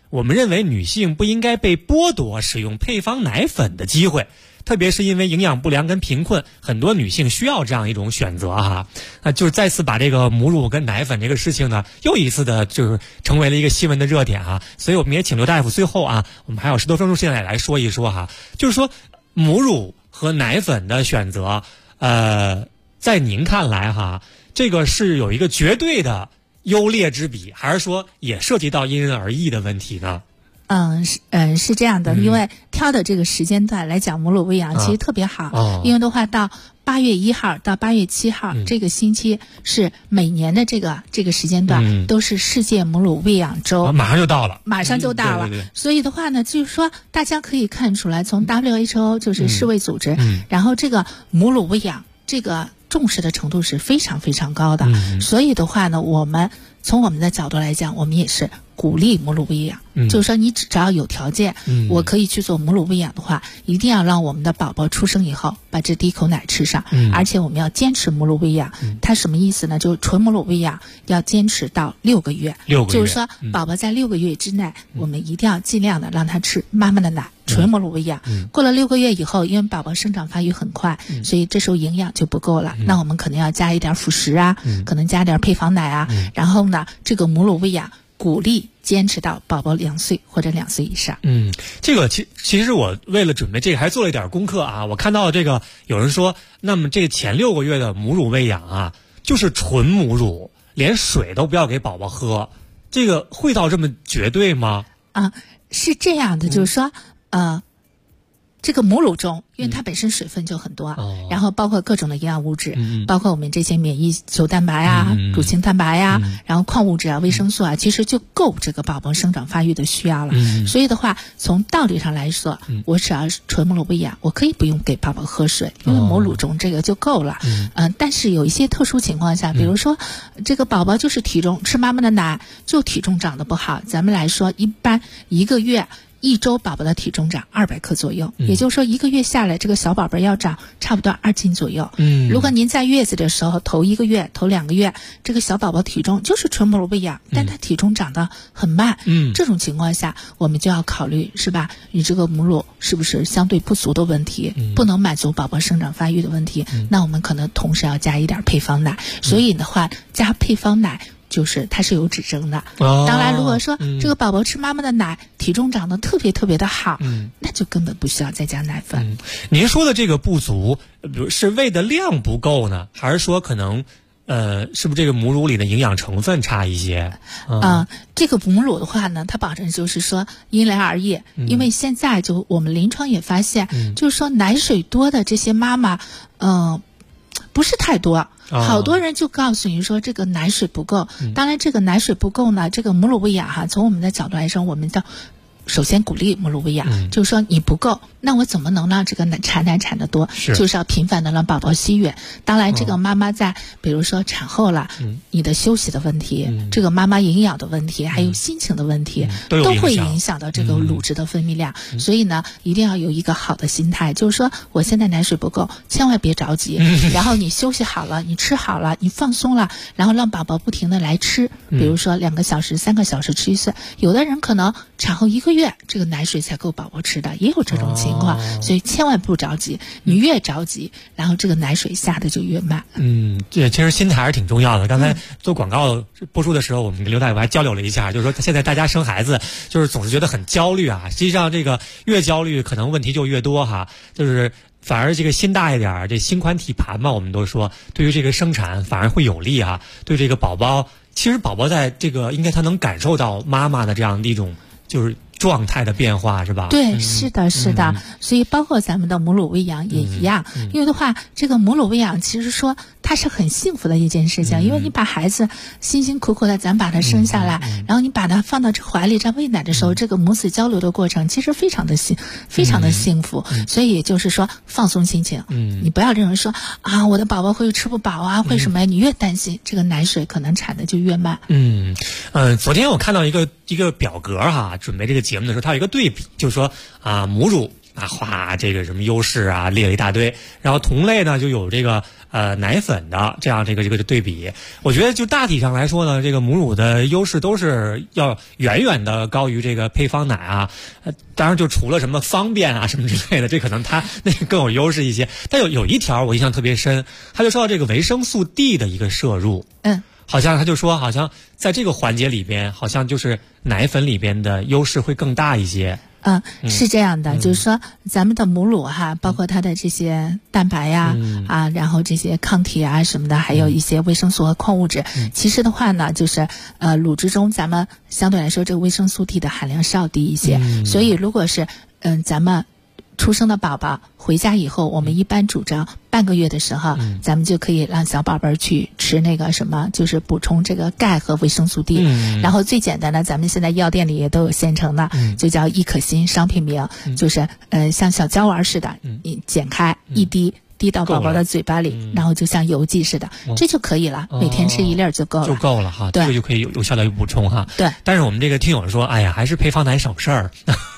我们认为女性不应该被剥夺使用配方奶粉的机会，特别是因为营养不良跟贫困，很多女性需要这样一种选择哈。那就是再次把这个母乳跟奶粉这个事情呢，又一次的就是成为了一个新闻的热点啊。所以我们也请刘大夫最后啊，我们还有10多分钟时间来说一说哈，就是说母乳和奶粉的选择，在您看来哈，这个是有一个绝对的优劣之比，还是说也涉及到因人而异的问题呢？ 是这样的，因为挑的这个时间段来讲，母乳喂养其实特别好，因为的话到8月1号到8月7号这个星期是每年的这个时间段，都是世界母乳喂养周， 马上就到了， 对，所以的话呢，就是说大家可以看出来，从 WHO 就是世卫组织，然后这个母乳喂养这个重视的程度是非常非常高的，所以的话呢，我们从我们的角度来讲，我们也是鼓励母乳喂养，就是说你只要有条件，我可以去做母乳喂养的话，一定要让我们的宝宝出生以后把这第一口奶吃上，而且我们要坚持母乳喂养。它什么意思呢？就是纯母乳喂养要坚持到6个月，就是说宝宝在6个月之内，我们一定要尽量的让他吃妈妈的奶。纯母乳喂养，过了6个月以后，因为宝宝生长发育很快，所以这时候营养就不够了，那我们可能要加一点辅食啊，可能加点配方奶啊，然后呢，这个母乳喂养鼓励坚持到宝宝2岁或者2岁以上。 这个其实我为了准备这个还做了一点功课啊，我看到这个有人说，那么这个前6个月的母乳喂养啊，就是纯母乳，连水都不要给宝宝喝，这个会到这么绝对吗？ 是这样的，就是说这个母乳中，因为它本身水分就很多，然后包括各种的营养物质，包括我们这些免疫球蛋白呀、乳清蛋白呀，然后矿物质啊、维生素啊，其实就够这个宝宝生长发育的需要了。所以的话，从道理上来说，我只要是纯母乳喂养，我可以不用给宝宝喝水，因为母乳中这个就够了。但是有一些特殊情况下，比如说这个宝宝就是体重吃妈妈的奶，就体重长得不好，咱们来说一般1个月。1周宝宝的体重长200克左右，也就是说1个月下来，这个小宝贝要长差不多2斤左右。如果您在月子的时候头1个月、头2个月，这个小宝宝体重就是纯母乳喂养，但他体重长得很慢。这种情况下，我们就要考虑是吧？你这个母乳是不是相对不足的问题，不能满足宝宝生长发育的问题？那我们可能同时要加一点配方奶。所以的话，加配方奶。就是它是有指征的，当然如果说这个宝宝吃妈妈的奶，体重长得特别特别的好，那就根本不需要再加奶粉。 您说的这个不足，比如是喂的量不够呢，还是说可能是不是这个母乳里的营养成分差一些？ 这个母乳的话呢，它保证就是说因人而异，因为现在就我们临床也发现，就是说奶水多的这些妈妈，不是太多。好多人就告诉你说这个奶水不够，当然这个奶水不够呢，这个母乳喂养哈，从我们的角度来说，我们叫首先鼓励母乳喂养，就是说你不够，那我怎么能让这个产奶产得多？就是要频繁的让宝宝吸吮。当然，这个妈妈在比如说产后了，你的休息的问题，这个妈妈营养的问题，还有心情的问题，都会影响到这个乳汁的分泌量。所以呢，一定要有一个好的心态，就是说我现在奶水不够，千万别着急。然后你休息好了，你吃好了，你放松了，然后让宝宝不停的来吃，比如说2个小时、3个小时吃一次。有的人可能产后1个月。这个奶水才够宝宝吃的，也有这种情况，所以千万不着急。你越着急，然后这个奶水下的就越慢。 这其实心态还是挺重要的。刚才做广告播出的时候，我们跟刘大夫还交流了一下，就是说现在大家生孩子就是总是觉得很焦虑啊，实际上这个越焦虑可能问题就越多哈，就是反而这个心大一点，这心宽体盘嘛，我们都说对于这个生产反而会有利啊，对这个宝宝，其实宝宝在这个应该他能感受到妈妈的这样的一种就是状态的变化是吧？ 对，是的，是的。所以包括咱们的母乳喂养也一样，因为的话，这个母乳喂养其实说它是很幸福的一件事情，因为你把孩子辛辛苦苦的咱把他生下来，然后你把他放到这怀里在喂奶的时候，这个母子交流的过程其实非常的幸福。所以也就是说放松心情，你不要认为说啊我的宝宝会吃不饱啊，会什么呀？你越担心这个奶水可能产的就越慢。 昨天我看到一个表格哈，准备这个节目的时候，它有一个对比，就是说母乳哗，这个什么优势啊列了一大堆，然后同类呢就有这个奶粉的这样这个对比。我觉得就大体上来说呢，这个母乳的优势都是要远远的高于这个配方奶啊。当然就除了什么方便啊什么之类的，这可能它那个更有优势一些。但有一条我印象特别深，他就说到这个维生素 D 的一个摄入。好像他就说，好像在这个环节里边，好像就是奶粉里边的优势会更大一些。 是这样的，就是说咱们的母乳哈，包括它的这些蛋白呀然后这些抗体啊什么的，还有一些维生素和矿物质。其实的话呢，就是乳汁中咱们相对来说这个维生素 D 的含量稍低一些，所以如果是咱们出生的宝宝回家以后，我们一般主张半个月的时候，咱们就可以让小宝贝去吃那个什么，就是补充这个钙和维生素 D。然后最简单的，咱们现在药店里也都有现成的，就叫益可欣，商品名就是像小胶丸似的，你剪开一滴。滴到宝宝的嘴巴里，然后就像油剂似的，这就可以了。每天吃1粒就够了， 哈。 对， 这个就可以有效的补充哈。 对。 但是我们这个听友说，哎呀，还是配方奶省事儿。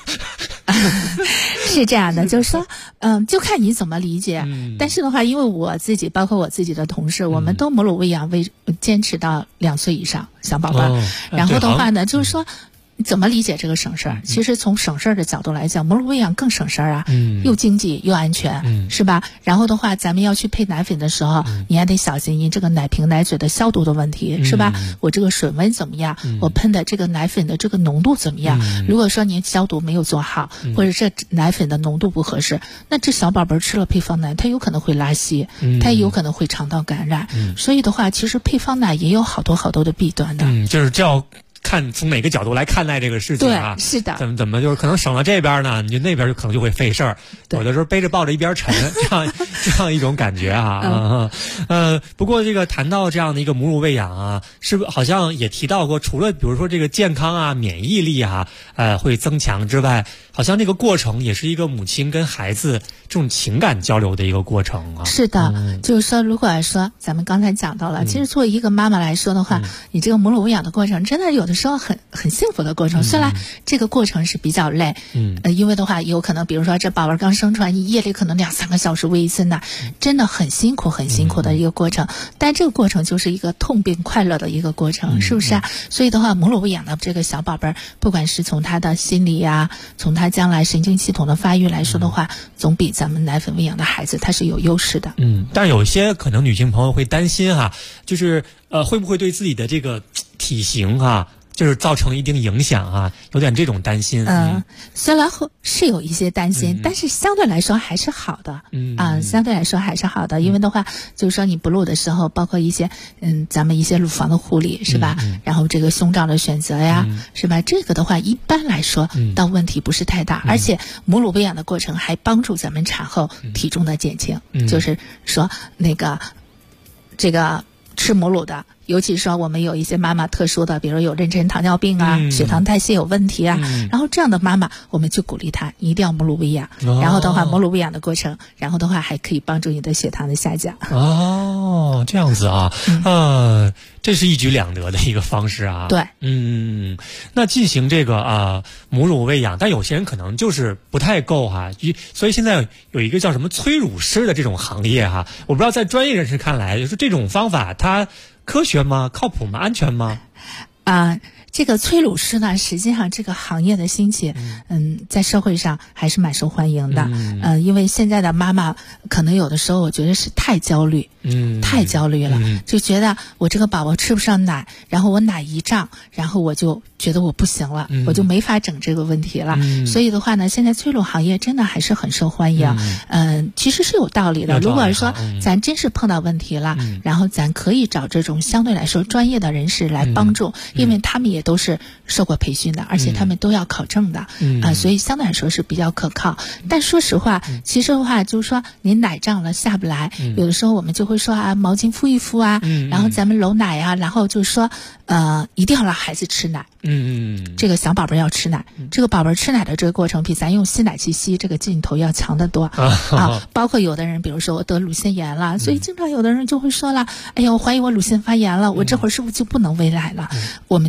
是这样的，就是说，就看你怎么理解。但是的话，因为我自己，包括我自己的同事，我们都母乳喂养坚持到2岁以上小宝贝。然后的话呢，就是说。怎么理解这个省事儿？其实从省事儿的角度来讲，母乳喂养更省事儿啊，又经济又安全，是吧？然后的话，咱们要去配奶粉的时候，你还得小心你这个奶瓶奶嘴的消毒的问题，是吧？我这个水温怎么样？我喷的这个奶粉的这个浓度怎么样？如果说您消毒没有做好，或者这奶粉的浓度不合适，那这小宝贝吃了配方奶，他有可能会拉稀，他也有可能会肠道感染。所以的话，其实配方奶也有好多好多的弊端的。 就是这样。看从哪个角度来看待这个事情啊？ 对，是的。 怎么就是可能省了这边呢，你就那边就可能就会费事儿。有的时候背着抱着一边沉，这样一种感觉啊。不过这个谈到这样的一个母乳喂养啊，是不是好像也提到过，除了比如说这个健康啊、免疫力啊，会增强之外，好像这个过程也是一个母亲跟孩子这种情感交流的一个过程啊。 是的，就是说，如果说咱们刚才讲到了，其实作为一个妈妈来说的话，你这个母乳喂养的过程，真的有的时候很幸福的过程。虽然这个过程是比较累，因为的话有可能，比如说这宝宝刚生出来，你夜里可能2-3个小时喂一次奶，真的很辛苦的一个过程。但这个过程就是一个痛并快乐的一个过程，是不是啊？所以的话，母乳喂养的这个小宝贝，不管是从他的心理啊，从他将来神经系统的发育来说的话，总比咱们奶粉喂养的孩子他是有优势的。 但有些可能女性朋友会担心哈，就是会不会对自己的这个体型哈，就是造成一定影响啊，有点这种担心。 虽然是有一些担心，但是相对来说还是好的。相对来说还是好的，因为的话，就是说你哺乳的时候，包括一些咱们一些乳房的护理是吧？然后这个胸罩的选择呀，是吧？这个的话一般来说倒问题不是太大，而且母乳喂养的过程还帮助咱们产后体重的减轻。就是说那个这个吃母乳的，尤其说我们有一些妈妈特殊的，比如有妊娠糖尿病啊，血糖代谢有问题啊，然后这样的妈妈，我们就鼓励她一定要母乳喂养。然后的话，母乳喂养的过程，然后的话还可以帮助你的血糖的下降。 这样子啊，这是一举两得的一个方式啊。 对， 那进行这个母乳喂养，但有些人可能就是不太够哈，所以现在有一个叫什么催乳师的这种行业哈，我不知道在专业人士看来，就是这种方法它科学吗？靠谱吗？安全吗？ 这个催乳师呢，实际上这个行业的兴起，在社会上还是蛮受欢迎的。因为现在的妈妈可能有的时候，我觉得是太焦虑，太焦虑了，就觉得我这个宝宝吃不上奶，然后我奶一胀，然后我就觉得我不行了，我就没法整这个问题了。所以的话呢，现在催乳行业真的还是很受欢迎。其实是有道理的。如果说咱真是碰到问题了，然后咱可以找这种相对来说专业的人士来帮助，因为他们也都是受过培训的，而且他们都要考证的，所以相对来说是比较可靠。但说实话，其实的话就是说，您奶胀了下不来，有的时候我们就会说毛巾敷一敷啊，然后咱们揉奶啊，然后就是说一定要让孩子吃奶。这个小宝贝要吃奶，这个宝贝吃奶的这个过程比咱用吸奶器吸这个劲头要强得多包括有的人，比如说我得乳腺炎了，所以经常有的人就会说了，哎呀，我怀疑我乳腺发炎了，我这会儿是不是就不能喂奶了？我们就跟他说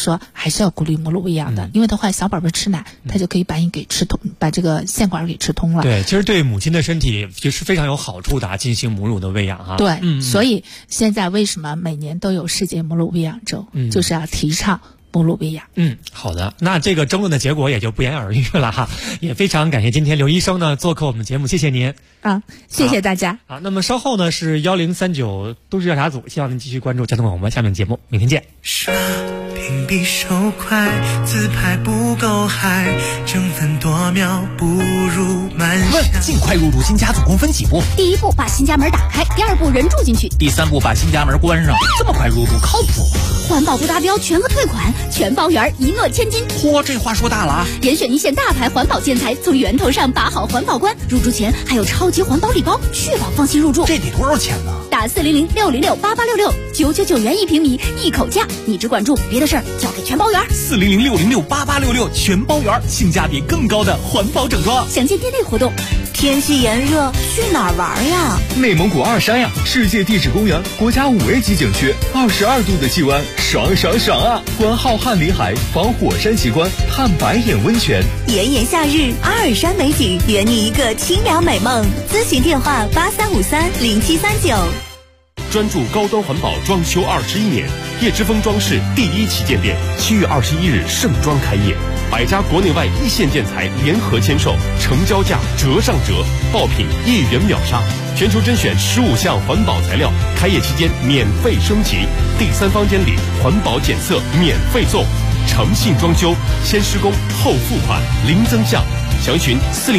说还是要鼓励母乳喂养的，因为的话小宝贝吃奶，他就可以把你给吃通，把这个腺管给吃通了。 对，其实对母亲的身体其实非常有好处的，进行母乳的喂养啊。 对，所以现在为什么每年都有世界母乳喂养周，就是要提倡母乳喂养。 好的，那这个争论的结果也就不言而喻了哈。也非常感谢今天刘医生呢做客我们节目，谢谢您。 谢谢大家。 那么稍后呢是1039都市调查组，希望您继续关注交通广播。下面节目，明天见。 刷屏比手快，自拍不够嗨，争分夺秒不如慢下。 尽快入住新家总共分几步？ 第一步把新家门打开，第二步人住进去， 第三步把新家门关上。这么快入住靠谱？ 环保不达标全额退款，全包圆，一诺千金。 嚯，这话说大了啊！ 严选一线大牌环保建材，从源头上把好环保关。入住前还有超级环保礼包，确保放心入住。 这得多少钱呢？ 打400-606-8866，999元1平米，一口价。你只管住，别的事儿交给全包圆。 400-606-8866，全包圆，性价比更高的环保整装。 详见店内活动。 天气炎热，去哪儿玩呀？ 内蒙古二山呀，世界地质公园，国家5A 级景区，22度的气温，爽爽爽啊！观浩瀚里海，访火山奇观，探白眼温泉。 炎炎夏日，阿尔山美景，圆你一个清凉美梦。咨询电话83530739。 专注高端环保装修21年，叶之峰装饰第1旗舰店7月21日盛装开业，100家国内外一线建材联合签售，成交价折上折，爆品1元秒杀，全球甄选15项环保材料，开业期间免费升级，第3方监理环保检测免费送，诚信装修，先施工后付款，零增项，详询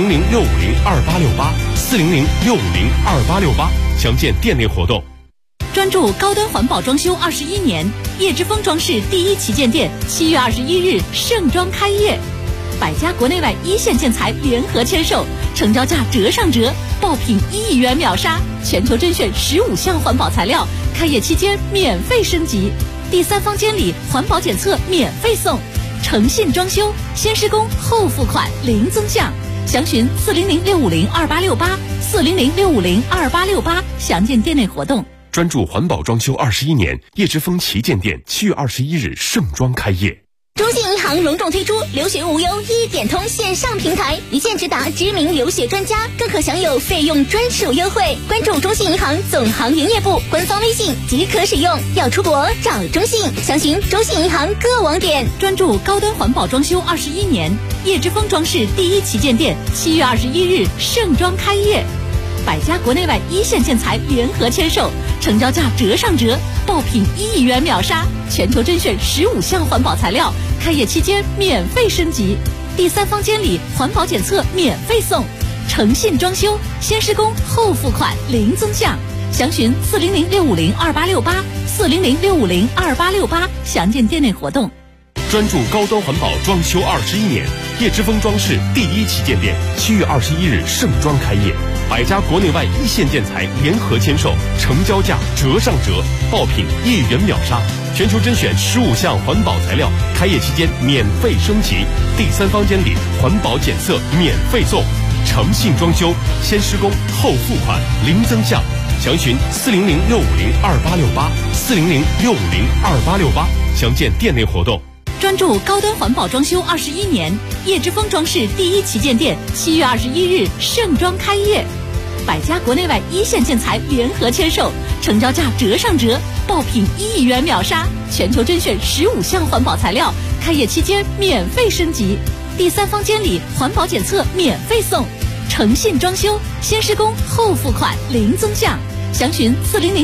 400-650-2868，400-650-2868，详见店内活动。 专注高端环保装修21年，叶之峰装饰第1旗舰店7月21日盛装开业，100家国内外一线建材联合签售，成交价折上折，爆品1元秒杀，全球甄选15项环保材料，开业期间免费升级，第3方监理环保检测免费送，诚信装修，先施工后付款，零增项，详询400-650-2868，400-650-2868，详见店内活动。 专注环保装修21年，叶之峰旗舰店7月21日盛装开业。 中信银行隆重推出留学无忧一点通线上平台，一键直达知名留学专家，更可享有费用专属优惠。关注中信银行总行营业部官方微信即可使用。要出国找中信，详询中信银行各网点。 专注高端环保装修21年，叶之峰装饰第1旗舰店7月21日盛装开业，100家国内外一线建材联合签售，成交价折上折，爆品1元秒杀，全球甄选15项环保材料，开业期间免费升级，第3方监理环保检测免费送，诚信装修，先施工后付款，零增项，详询400-650-2868，400-650-2868，详见店内活动。 专注高端环保装修21年，叶之峰装饰第1旗舰店7月21日盛装开业，100家国内外一线建材联合签售，成交价折上折，爆品1元秒杀，全球甄选15项环保材料，开业期间免费升级，第3方监理环保检测免费送，诚信装修，先施工后付款，零增项，详询400-650-2868，400-650-2868，详见店内活动。 专注高端环保装修21年，叶之峰装饰第1旗舰店7月21日盛装开业，100家国内外一线建材联合签售，成交价折上折，爆品1元秒杀，全球甄选15项环保材料，开业期间免费升级，第3方监理环保检测免费送，诚信装修，先施工后付款，零增项，详询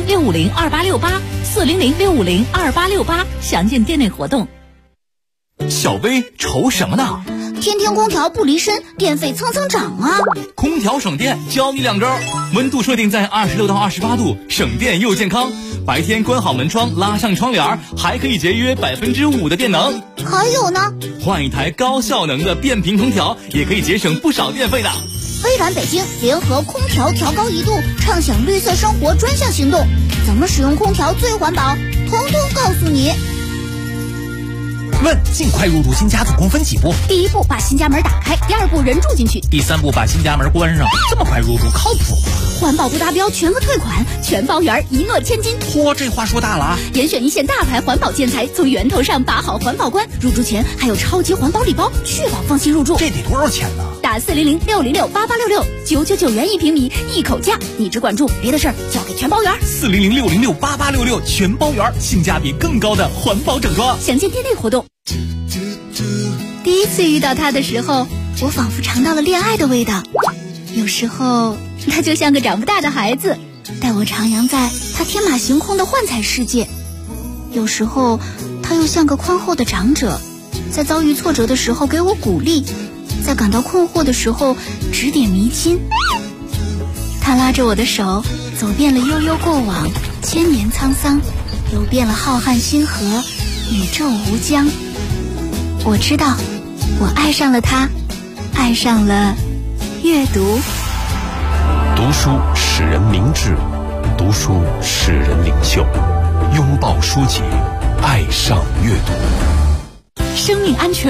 400-650-2868，400-650-2868，详见店内活动。 小薇愁什么呢？ 天天空调不离身，电费蹭蹭涨啊！ 空调省电，教你2招：温度设定在26到28度，省电又健康；白天关好门窗，拉上窗帘，还可以节约5%的电能。 还有呢， 换一台高效能的变频空调，也可以节省不少电费的。 微软北京联合空调调高1度，畅享绿色生活专项行动，怎么使用空调最环保？统统告诉你。 问尽快入住新家总共分几步？ 第一步把新家门打开，第二步人住进去， 第三步把新家门关上。这么快入住靠谱吗？ 环保不达标全额退款，全包圆，一诺千金。 嚯，这话说大了啊！ 严选一线大牌环保建材，从源头上把好环保关。入住前还有超级环保礼包，确保放心入住。 这得多少钱呢？ 打400-606-8866，999元1平米，一口价。你只管住，别的事儿交给全包圆。 400-606-8866，全包圆，性价比更高的环保整装。 详见店内活动。第一次遇到他的时候，我仿佛尝到了恋爱的味道。有时候他就像个长不大的孩子，带我徜徉在他天马行空的幻彩世界。有时候他又像个宽厚的长者，在遭遇挫折的时候给我鼓励，在感到困惑的时候指点迷津。他拉着我的手，走遍了悠悠过往，千年沧桑，游遍了浩瀚星河，宇宙无疆。我知道，我爱上了他，爱上了阅读。 读书使人明智，读书使人领袖。拥抱书籍，爱上阅读。 生命安全